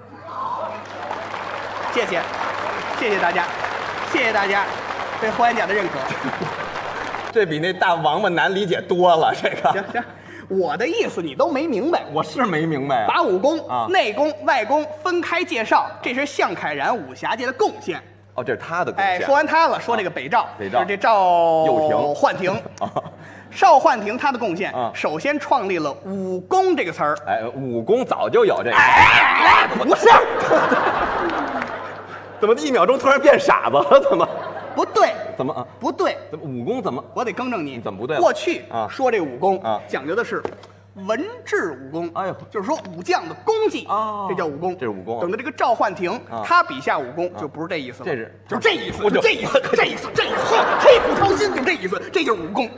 谢谢，谢谢大家，谢谢大家对霍元甲的认可。 这比那大王八难理解多了。这个行，我的意思你都没明白。 我是没明白。 把武功、内功、外功分开介绍，这是向凯然武侠界的贡献。 哦，这是他的贡献。 说完他了，说这个北赵， 是这赵又廷、 焕廷。邵焕廷他的贡献，首先创立了武功这个词儿。 武功早就有这个。 不是， 怎么1秒钟突然变傻子了？怎么？ 不对， 怎么不对？ 怎么武功怎么？ 我得更正你， 怎么不对？ 过去说这武功讲究的是文治武功，哎呦，就是说武将的功绩这叫武功， 这是武功。 等到这个赵焕廷他笔下武功就不是这意思了，就是这意思，就这意思，这意思，黑虎掏心，就这意思，这就是武功。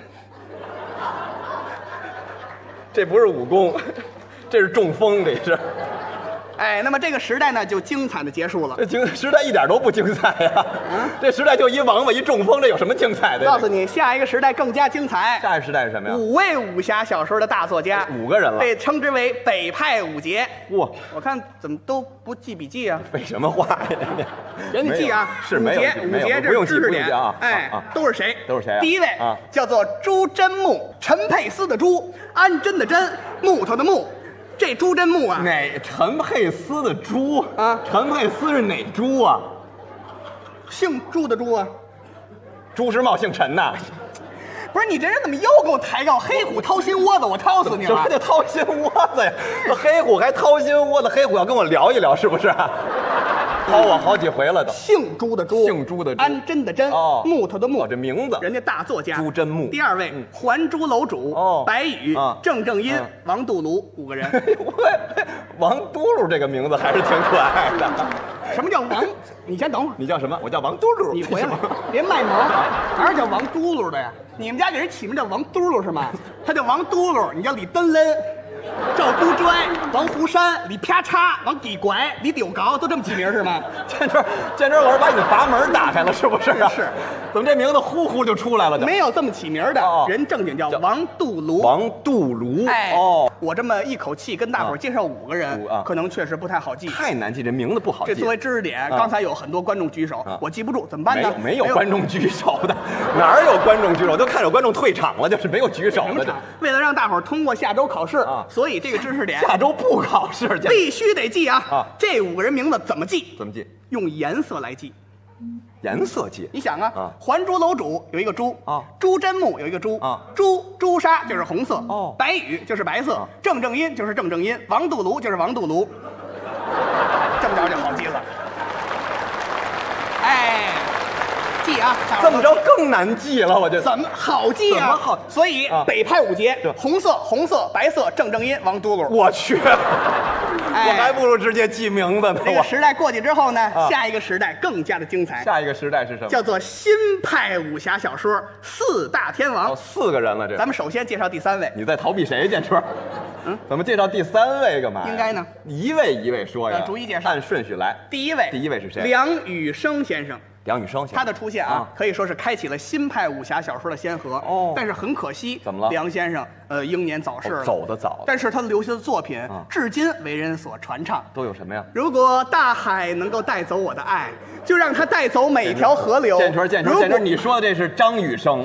这不是武功，这是中风，这是。 那么这个时代呢，就精彩的结束了。 这时代一点都不精彩呀！这时代就一王八一中风，这有什么精彩的？ 告诉你，下一个时代更加精彩。 下一个时代是什么呀 ？5位武侠小说的大作家 ，5个人了， 被称之为北派五杰。 哇！ 我看怎么都不记笔记啊？ 废什么话呀？ 人家记啊， 是没有五杰这是知识点啊！ 都是谁？ 都是谁啊？ 第一位叫做朱真木，陈佩斯的朱，安贞的贞，木头的木。这朱真木啊， 陈佩斯的朱啊？陈佩斯是哪朱啊？ 姓朱的朱啊？ 朱时茂姓陈呐？ 不是，你这人怎么又给我抬杠？黑虎掏心窝子，我掏死你了！ 什么叫掏心窝子呀？黑虎还掏心窝子，黑虎要跟我聊一聊，是不是？掏我好几回了都。 姓朱的朱， 姓朱的朱， 安贞的贞，木头的木， 这名字， 人家大作家朱真木。 第二位，还珠楼主，白宇，郑正英，王杜庐，5个人。 王嘟噜这个名字还是挺可爱的。 什么叫王？你先等会儿。 你叫什么？我叫王嘟噜。 你回来，别卖萌。哪是叫王嘟噜的呀？你们家给人起名叫王嘟噜是吗？他叫王嘟噜，你叫李登伦。赵孤拽、王湖山、李啪嚓、王底拐、李丢高，都这么起名是吗？ 建真，我是把你的阀门打开了，是不是？ 是。 怎么这名字呼呼就出来了？ 没有这么起名的，人正经叫王杜庐。 王杜庐。 我这么一口气跟大伙儿介绍5个人，可能确实不太好记， 太难记，这名字不好记。 这作为知识点，刚才有很多观众举手，我记不住，怎么办呢？ 没有观众举手的，哪有观众举手？都看有观众退场了，就是没有举手的。 为了让大伙儿通过下周考试所以这个知识点下周不考试， 必须得记啊！这5个人名字怎么记？ 怎么记？ 用颜色来记。 颜色记？ 你想啊，还珠楼主有一个朱朱真木有一个朱朱砂就是红色白羽就是白色，郑正英就是郑正英，王杜庐就是王杜庐，这么着就好记了。记啊， 这么着更难记了，我觉得。 怎么好记啊？好，所以北派5杰，红色、白色，郑正英、王嘟噜。 我去，我还不如直接记名字呢。 这个时代过去之后呢，下一个时代更加的精彩。 下一个时代是什么？ 叫做新派武侠小说4大天王。 4个人了，这。 咱们首先介绍第3位。 你在逃避谁，建春？怎么介绍第3位干嘛？ 应该呢， 一位说呀， 逐一介绍， 按顺序来。 第一位是谁？ 梁羽生先生。 梁羽生先生， 他的出现可以说是开启了新派武侠小说的先河。但是很可惜， 怎么了？ 梁先生英年早逝了， 走得早。 但是他留下的作品至今为人所传唱。 都有什么呀？ 如果大海能够带走我的爱，就让它带走每条河流。 建春，你说的这是张雨生，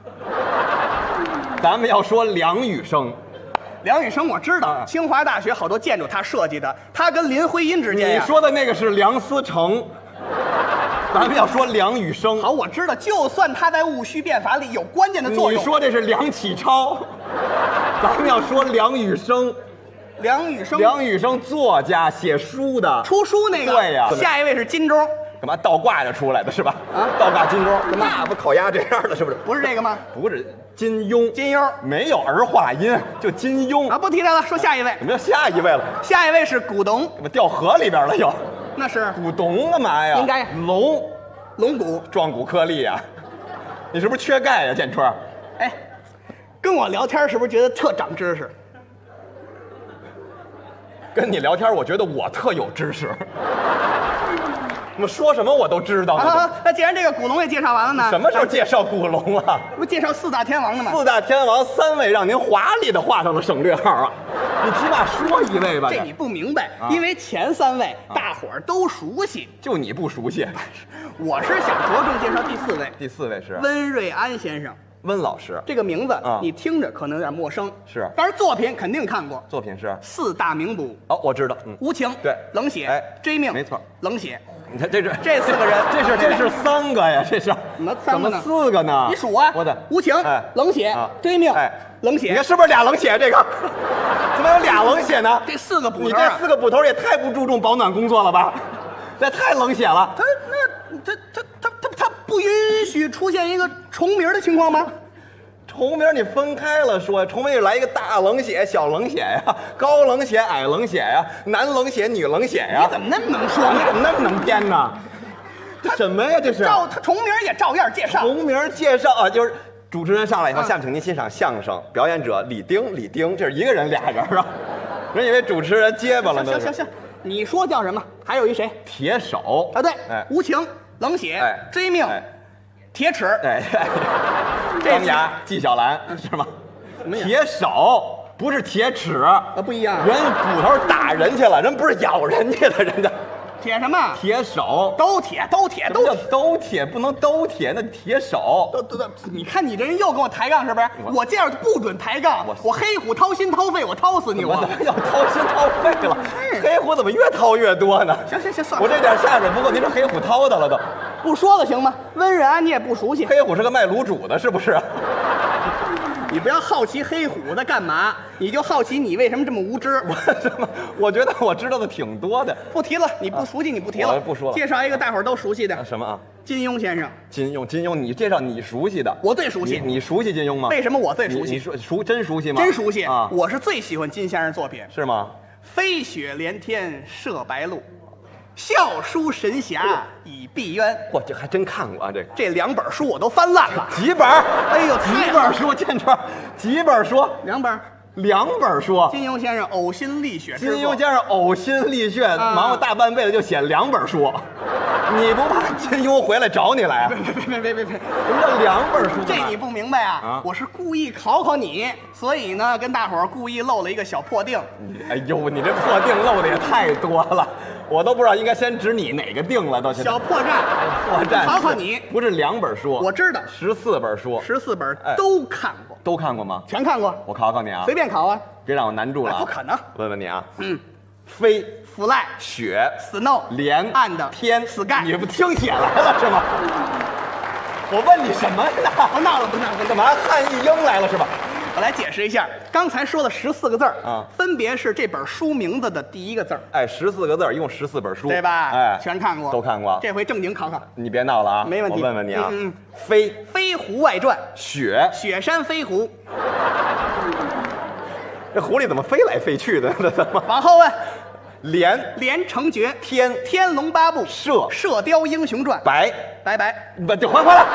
咱们要说梁羽生。 梁羽生我知道，清华大学好多建筑他设计的，他跟林徽因之间。 你说的那个是梁思成。咱们要说梁羽生， 好，我知道，就算他在戊戌变法里有关键的作用。 你说这是梁启超，咱们要说梁羽生。 梁羽生作家，写书的，出书那个。 对呀。 下一位是金钟， 干嘛倒挂着出来的是吧？啊，倒挂金钩，那不烤鸭这样的，是不是？ 不是这个吗？ 不是金庸， 金庸没有儿化音，就金庸啊。不提他了，说下一位。 怎么叫下一位了？ 下一位是古董， 怎么掉河里边了又？ 那是古董干嘛呀？ 应该龙骨壮骨颗粒呀。你是不是缺钙呀，建春？ 哎，跟我聊天是不是觉得特长知识？ 跟你聊天，我觉得我特有知识。我说什么我都知道。 那既然这个古龙也介绍完了呢， 什么时候介绍古龙啊？ 不介绍四大天王的吗？ 四大天王3位让您华丽的画上了省略号啊！你起码说一位吧。 这你不明白，因为前3位大伙儿都熟悉， 就你不熟悉。 我是想着重介绍第4位。 第4位是温瑞安先生。 温老师这个名字你听着可能有点陌生， 是， 但是作品肯定看过。 作品是 4大名捕。 哦，我知道， 无情， 对， 冷血，追命， 没错， 冷血。 你看这4 个人， 这是3个呀，这是怎么 4个呢？ 你数啊！ 我的无情，冷血，追命，冷血。 你看是不是俩冷血？这个怎么有俩冷血呢？ 这4个捕头， 你这4个捕头也太不注重保暖工作了吧？这太冷血了。 他不允许出现一个重名的情况吗？ 重名你分开了说，重名来一个大冷血、小冷血呀，高冷血、矮冷血呀，男冷血、女冷血呀。 你怎么那么能说？ 你怎么那么能编呢？什么呀？这是他重名也照样介绍。 重名介绍啊，就是主持人上来以后，下面请您欣赏相声，表演者李丁，这是一个人俩人啊，人以为主持人结巴了呢。 行，你说叫什么？还有一谁？ 铁手啊，对，无情、冷血、追命、铁齿。 张牙、纪晓岚是吗？铁手不是铁齿啊， 不一样。 人捕头打人去了，人不是咬人家的，人家铁什么？ 铁手， 都铁， 不能都铁，那铁手。 你看你这人又跟我抬杠是不是？我这样不准抬杠，我黑虎掏心掏肺，我掏死你！我怎么要掏心掏肺了？黑虎怎么越掏越多呢？ 行，算了， 我这点下水不够，您这黑虎掏的了都。 不说了行吗？温瑞安你也不熟悉， 黑虎是个卖卤煮的，是不是？ 你不要好奇黑虎在干嘛，你就好奇你为什么这么无知。 我觉得我知道的挺多的。 不提了，你不熟悉你不提了。 我不说了。 介绍一个大伙儿都熟悉的。 什么啊？ 金庸先生。 金庸，你介绍你熟悉的。 我最熟悉。 你熟悉金庸吗？ 为什么我最熟悉？ 你说真熟悉吗？ 真熟悉啊！ 我是最喜欢金先生作品。 是吗？ 飞雪连天射白鹿，笑书神侠倚碧鸳。 嚯，这还真看过啊！ 这2本书我都翻烂了。 几本？ 哎呦， 几本书？建川，几本书 ？2本。 2本书， 金庸先生呕心沥血。 金庸先生呕心沥血，忙活大半辈子就写2本书，你不怕金庸回来找你来啊？ 别！什么叫2本书？ 这你不明白啊？我是故意考考你，所以呢，跟大伙儿故意漏了一个小破腚。 哎呦，你这破腚漏的也太多了，我都不知道应该先指你哪个腚了，都小破绽，考考你， 不是2本书， 我知道 14本书 ，14本都看过， 都看过吗？ 全看过。 我考考你啊， 随便考啊， 别让我难住了。 不可能。 问问你啊，飞、 fly、 雪、 snow、 连、 and、 天、 sky， 你不听写来了是吗？我问你什么呢？ 不闹了， 干嘛？汉译英来了是吧？ 我来解释一下，刚才说的14个字啊，分别是这本书名字的第1个字。 哎，14个字，一共14本书， 对吧？ 哎， 全看过， 都看过。 这回正经考考， 你别闹了啊！ 没问题。 我问问你啊， 飞狐外传， 雪山飞狐， 这狐狸怎么飞来飞去的？这怎么？ 往后问。 连成诀， 天龙八部，射雕英雄传， 白， 不就还了。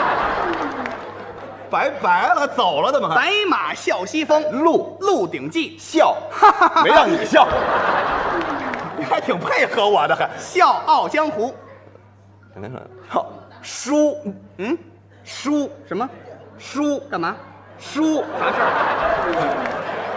白了，走了，怎么还？ 白马啸西风，鹿鼎记， 笑，没让你笑，你还挺配合我的，还笑傲江湖。 好，书，书什么？ 书干嘛？ 书啥事儿？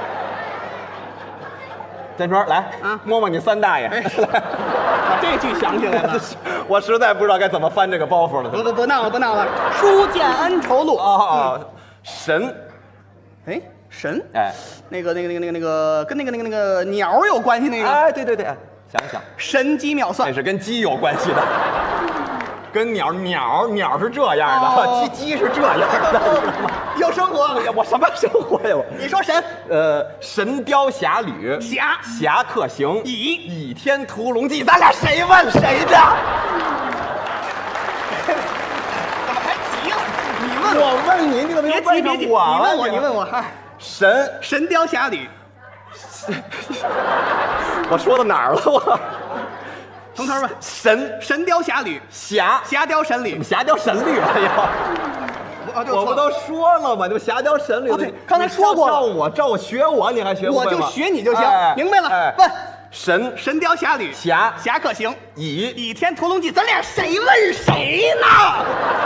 建川，来啊，摸摸你3大爷， 把这句想起来了。 我实在不知道该怎么翻这个包袱了。 不闹了。书剑恩仇录神， 神， 哎， 那个跟那个鸟有关系那个。 哎，对，想想， 神机妙算， 那是跟鸡有关系的。跟鸟是这样的，鸡是这样的， 有生活。 我什么生活呀？我你说神？ 神雕侠侣， 侠客行， 倚天屠龙记，咱俩谁问谁的？ 我问你，你怎么又问上我了？ 你问我。神雕侠侣。 我说到哪儿了？我从头吧。神雕侠侣， 侠雕神侣， 侠雕神侣了又。我不都说了吗？就侠雕神侣。 对，刚才说过了。照我学我，你还学不会吗？ 我就学你就行，明白了。问神雕侠侣，侠客行，倚天屠龙记，咱俩谁问谁呢？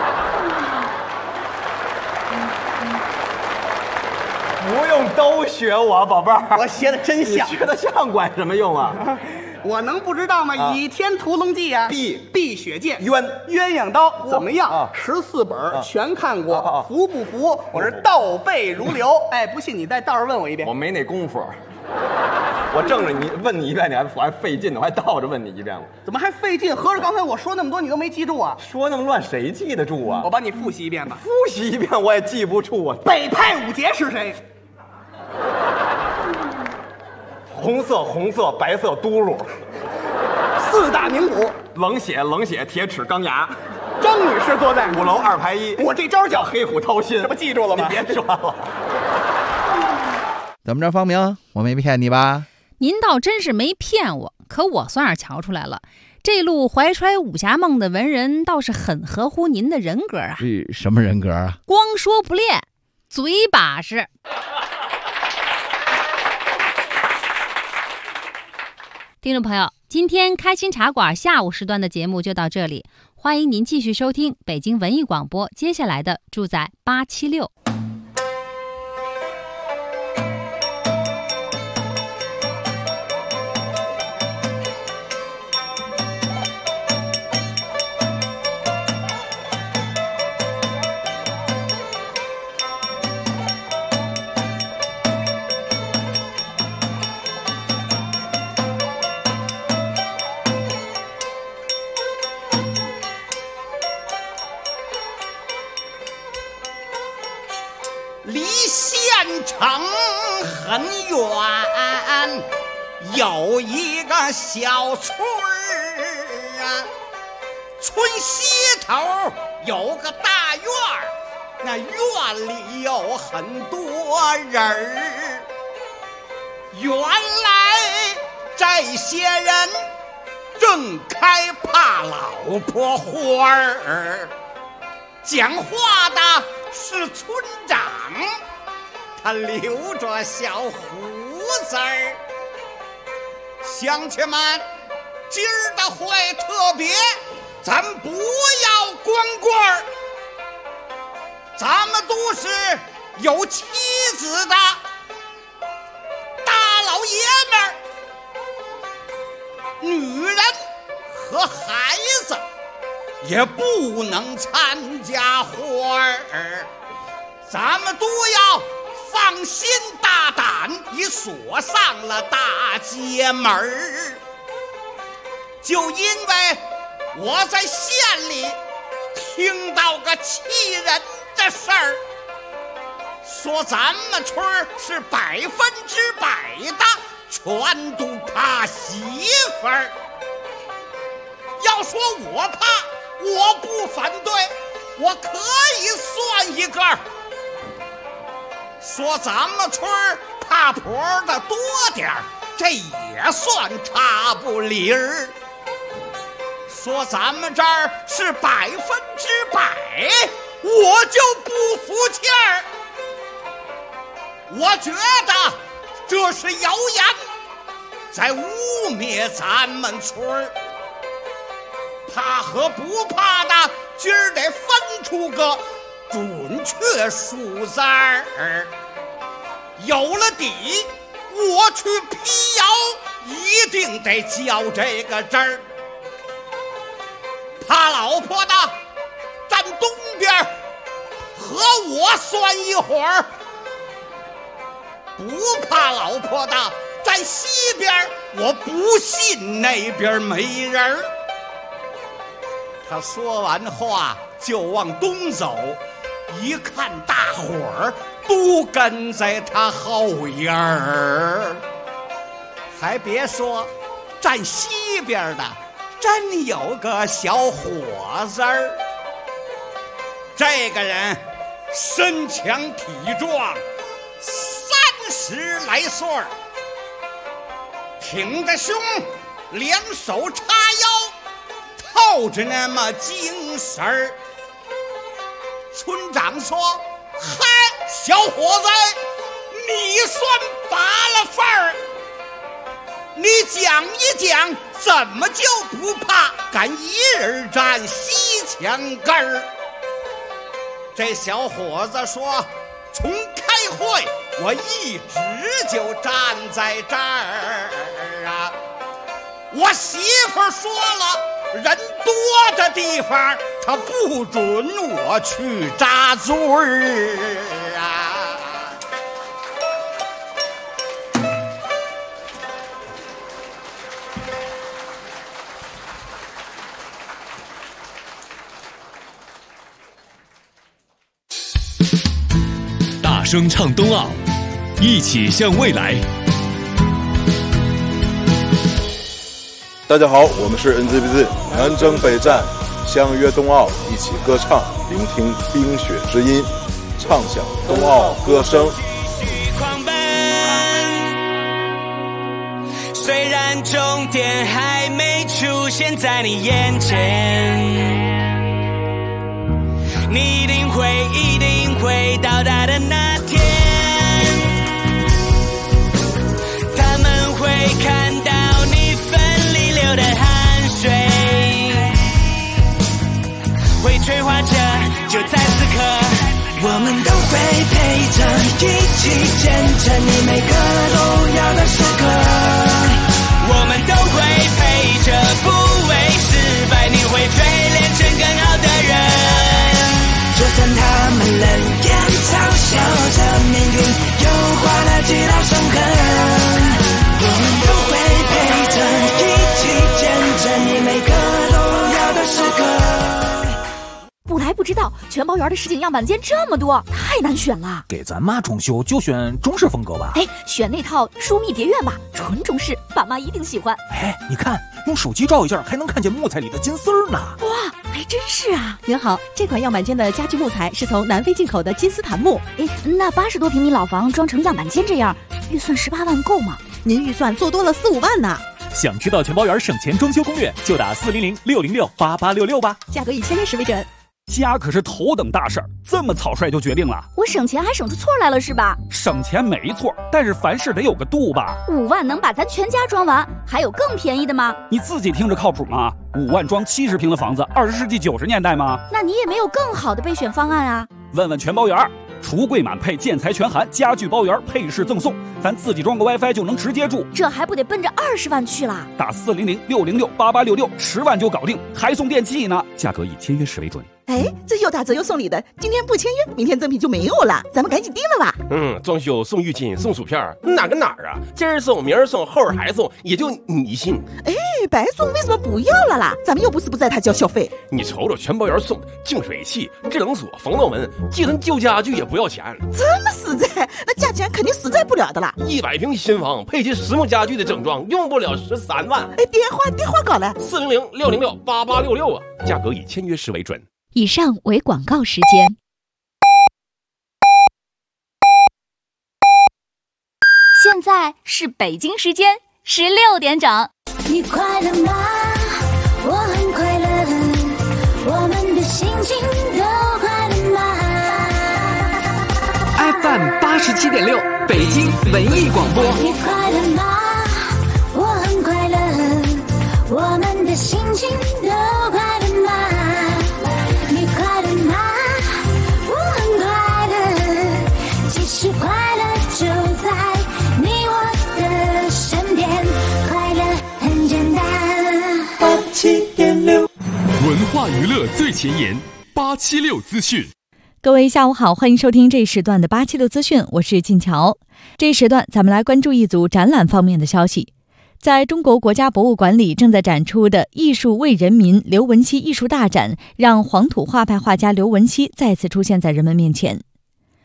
不用都学我，宝贝儿， 我学的真像。 学的像管什么用啊？ 我能不知道吗？倚天屠龙记啊，碧血剑，鸳鸯刀怎么样？14本全看过，服不服？我是倒背如流。哎，不信你再倒着问我一遍。 我没那功夫。我正着你问你一遍，我还费劲呢，我还倒着问你一遍。 怎么还费劲？合着刚才我说那么多你都没记住啊？ 说那么乱谁记得住啊？ 我帮你复习一遍吧。 复习一遍我也记不住啊。 北派五杰是谁？ 红色，白色嘟噜。 4大名捕， 冷血，铁齿钢牙。 张女士坐在 5楼2排1。 我这招叫黑虎掏心， 这不记住了吗？ 你别说了。 怎么着，方明，我没骗你吧？ 您倒真是没骗我，可我算是瞧出来了，这路怀揣武侠梦的文人倒是很合乎您的人格啊。 什么人格啊？ 光说不练，嘴把式。听众朋友，今天开心茶馆下午时段的节目就到这里，欢迎您继续收听北京文艺广播接下来的住在876。 离县城很远，有一个小村儿啊，村西头有个大院儿，那院里有很多人儿。原来这些人正开怕老婆花儿，讲话的是村长，他留着小胡子儿。乡亲们，今儿的会特别，咱不要光棍儿，咱们都是有妻子的大老爷们儿，女人和孩子也不能参加花儿，咱们都要放心大胆地锁上了大街门儿。就因为我在县里听到个气人的事儿，说咱们村是100%的全都怕媳妇儿。要说我怕，我不反对，我可以算一个。说咱们村怕婆的多点儿，这也算差不离儿。说咱们这儿是100%，我就不服气儿。我觉得这是谣言，在污蔑咱们村儿。怕和不怕的，今儿得分出个准确数字儿。有了底，我去辟谣，一定得交这个真儿。怕老婆的站东边，和我算一会儿；不怕老婆的站西边，我不信那边没人儿。他说完话就往东走，一看大伙儿都跟在他后边儿。还别说，站西边的真有个小伙子儿，这个人身强体壮，30来岁，挺着胸，两手叉腰，透着那么精神儿。村长说：“嗨，小伙子，你算拔了份儿。你讲一讲，怎么就不怕敢一人占西墙根儿？”这小伙子说：“从开会我一直就站在这儿啊，我媳妇说了，人多的地方她不准我去扎堆儿啊。” 大声唱冬奥，一起向未来。 大家好，我们是 NZBZ， 南征北战，相约冬奥，一起歌唱，聆听冰雪之音，畅想冬奥歌声。 虽然终点还没出现在你眼前，你一定会到达的那天，他们会看到你奋力流的汗水，会催化着就在此刻，我们都会陪着，一起见证你每个重要的时刻，我们都会陪着，不为失败，你会锤炼成更好的人。就算他们冷眼嘲笑着命运，又划了几道伤痕，我们都会陪着，一起见证你每个重要的时刻。 不来不知道，全包园的实景样板间这么多，太难选了。 给咱妈装修就选中式风格吧。 哎，选那套疏密蝶院吧，纯中式，爸妈一定喜欢。 哎，你看，用手机照一下，还能看见木材里的金丝儿呢。 哇，还真是啊！ 您好，这款样板间的家具木材是从南非进口的金丝檀木。 哎，那80多平米老房装成样板间这样，预算18万够吗？ 您预算做多了4、5万呢。 想知道全包园省钱装修攻略，就打400-606-8866吧。 价格以签约时为准。 家可是头等大事儿，这么草率就决定了？ 我省钱还省出错来了是吧？ 省钱没错，但是凡事得有个度吧。 5万能把咱全家装完，还有更便宜的吗？ 你自己听着靠谱吗？5万装70平的房子，20世纪90年代吗？ 那你也没有更好的备选方案啊？ 问问全包园，橱柜满配，建材全含，家具包圆，配饰赠送，咱自己装个 WiFi 就能直接住， 这还不得奔着20万去啦？ 打400-606-8866，10万就搞定，还送电器呢。价格以签约时为准。 哎，这又打折又送礼的，今天不签约，明天赠品就没有了，咱们赶紧订了吧。 装修送浴巾送薯片，哪跟哪儿啊？今儿送明儿送后儿还送，也就你信。 哎，白送为什么不要了啦？咱们又不是不在他交消费。 你瞅瞅全包园送的净水器、制冷锁、防盗门，寄成旧家具也不要钱。 这么实在，那价钱肯定实在不了的啦。 100平新房配齐实木家具的整装，用不了13万。 哎，电话搞来 400-606-8866啊，价格以签约时为准。 以上为广告时间。现在是北京时间16点整。 你快乐吗？我很快乐，我们的心情都快乐吗 ？FM87.6，北京文艺广播。 你快乐吗？我很快乐，我们的心情都快乐吗？你快乐吗？我很快乐，其实快乐就在你我的身边，快乐很简单。87.6， 文化娱乐最前沿，876资讯。 各位下午好，欢迎收听这一时段的876资讯，我是静乔。这一时段咱们来关注一组展览方面的消息。在中国国家博物馆里正在展出的艺术为人民刘文熙艺术大展，让黄土画派画家刘文熙再次出现在人们面前。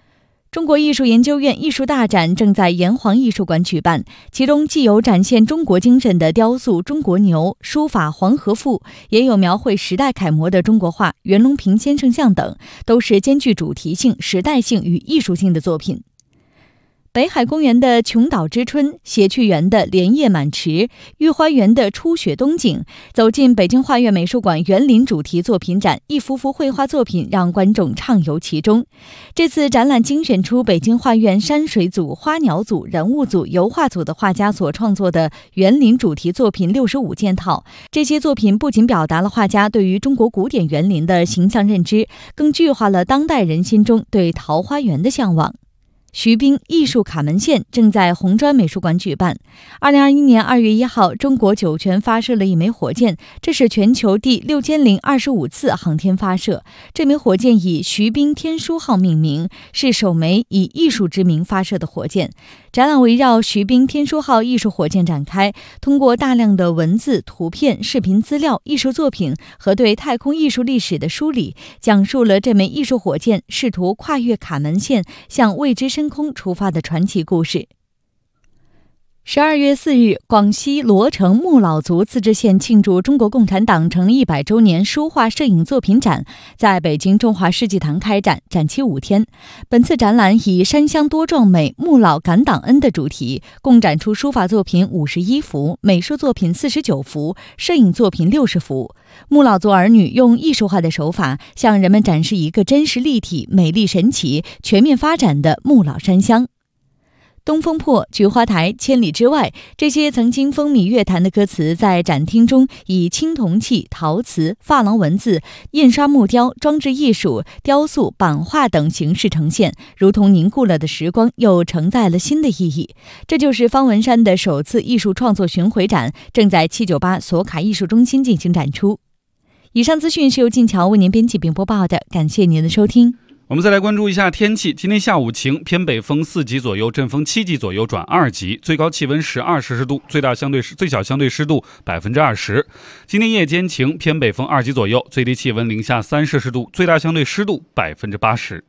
中国艺术研究院艺术大展正在炎黄艺术馆举办，其中既有展现中国精神的雕塑《中国牛》、书法《黄河赋》，也有描绘时代楷模的中国画《袁隆平先生像》等，都是兼具主题性、时代性与艺术性的作品。北海公园的琼岛之春，谐趣园的莲叶满池，御花园的初雪冬景，走进北京画院美术馆园林主题作品展，一幅幅绘画作品让观众畅游其中。这次展览精选出北京画院山水组、花鸟组、人物组、油画组的画家所创作的园林主题作品65件套。这些作品不仅表达了画家对于中国古典园林的形象认知，更具化了当代人心中对桃花源的向往。徐冰艺术卡门线正在红砖美术馆举办。2021年2月1号，中国酒泉发射了一枚火箭，这是全球第6025次航天发射。这枚火箭以徐冰天书号命名，是首枚以艺术之名发射的火箭。展览围绕徐冰天书号艺术火箭展开，通过大量的文字、图片、视频资料、艺术作品和对太空艺术历史的梳理，讲述了这枚艺术火箭试图跨越卡门线向未知深空出发的传奇故事。12月4日，广西罗城木老族自治县庆祝中国共产党成立100周年书画摄影作品展在北京中华世纪坛开展，展期5天。本次展览以山乡多壮美，木老感党恩的主题，共展出书法作品51幅，美术作品49幅，摄影作品60幅。木老族儿女用艺术化的手法，向人们展示一个真实立体、美丽神奇、全面发展的木老山乡。东风破、菊花台、千里之外，这些曾经风靡乐坛的歌词，在展厅中以青铜器、陶瓷、珐琅文字、印刷木雕、装置艺术、雕塑、版画等形式呈现，如同凝固了的时光，又承载了新的意义。这就是方文山的首次艺术创作巡回展，正在798索卡艺术中心进行展出。以上资讯是由静乔为您编辑并播报的，感谢您的收听。 我们再来关注一下天气。今天下午晴，偏北风4级左右，阵风7级左右转2级，最高气温12摄氏度，最小相对湿度20%。今天夜间晴，偏北风2级左右，最低气温零下3摄氏度，最大相对湿度80%。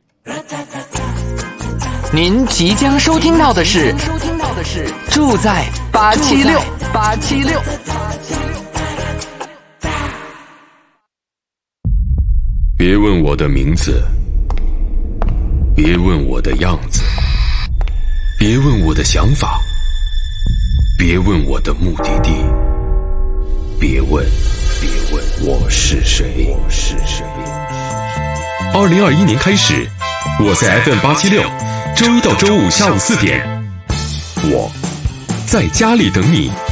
您即将收听到的是住在876。 别问我的名字，别问我的样子，别问我的想法，别问我的目的地，别问我是谁。2021年开始，我在 FM876，周一到周五下午4点，我在家里等你。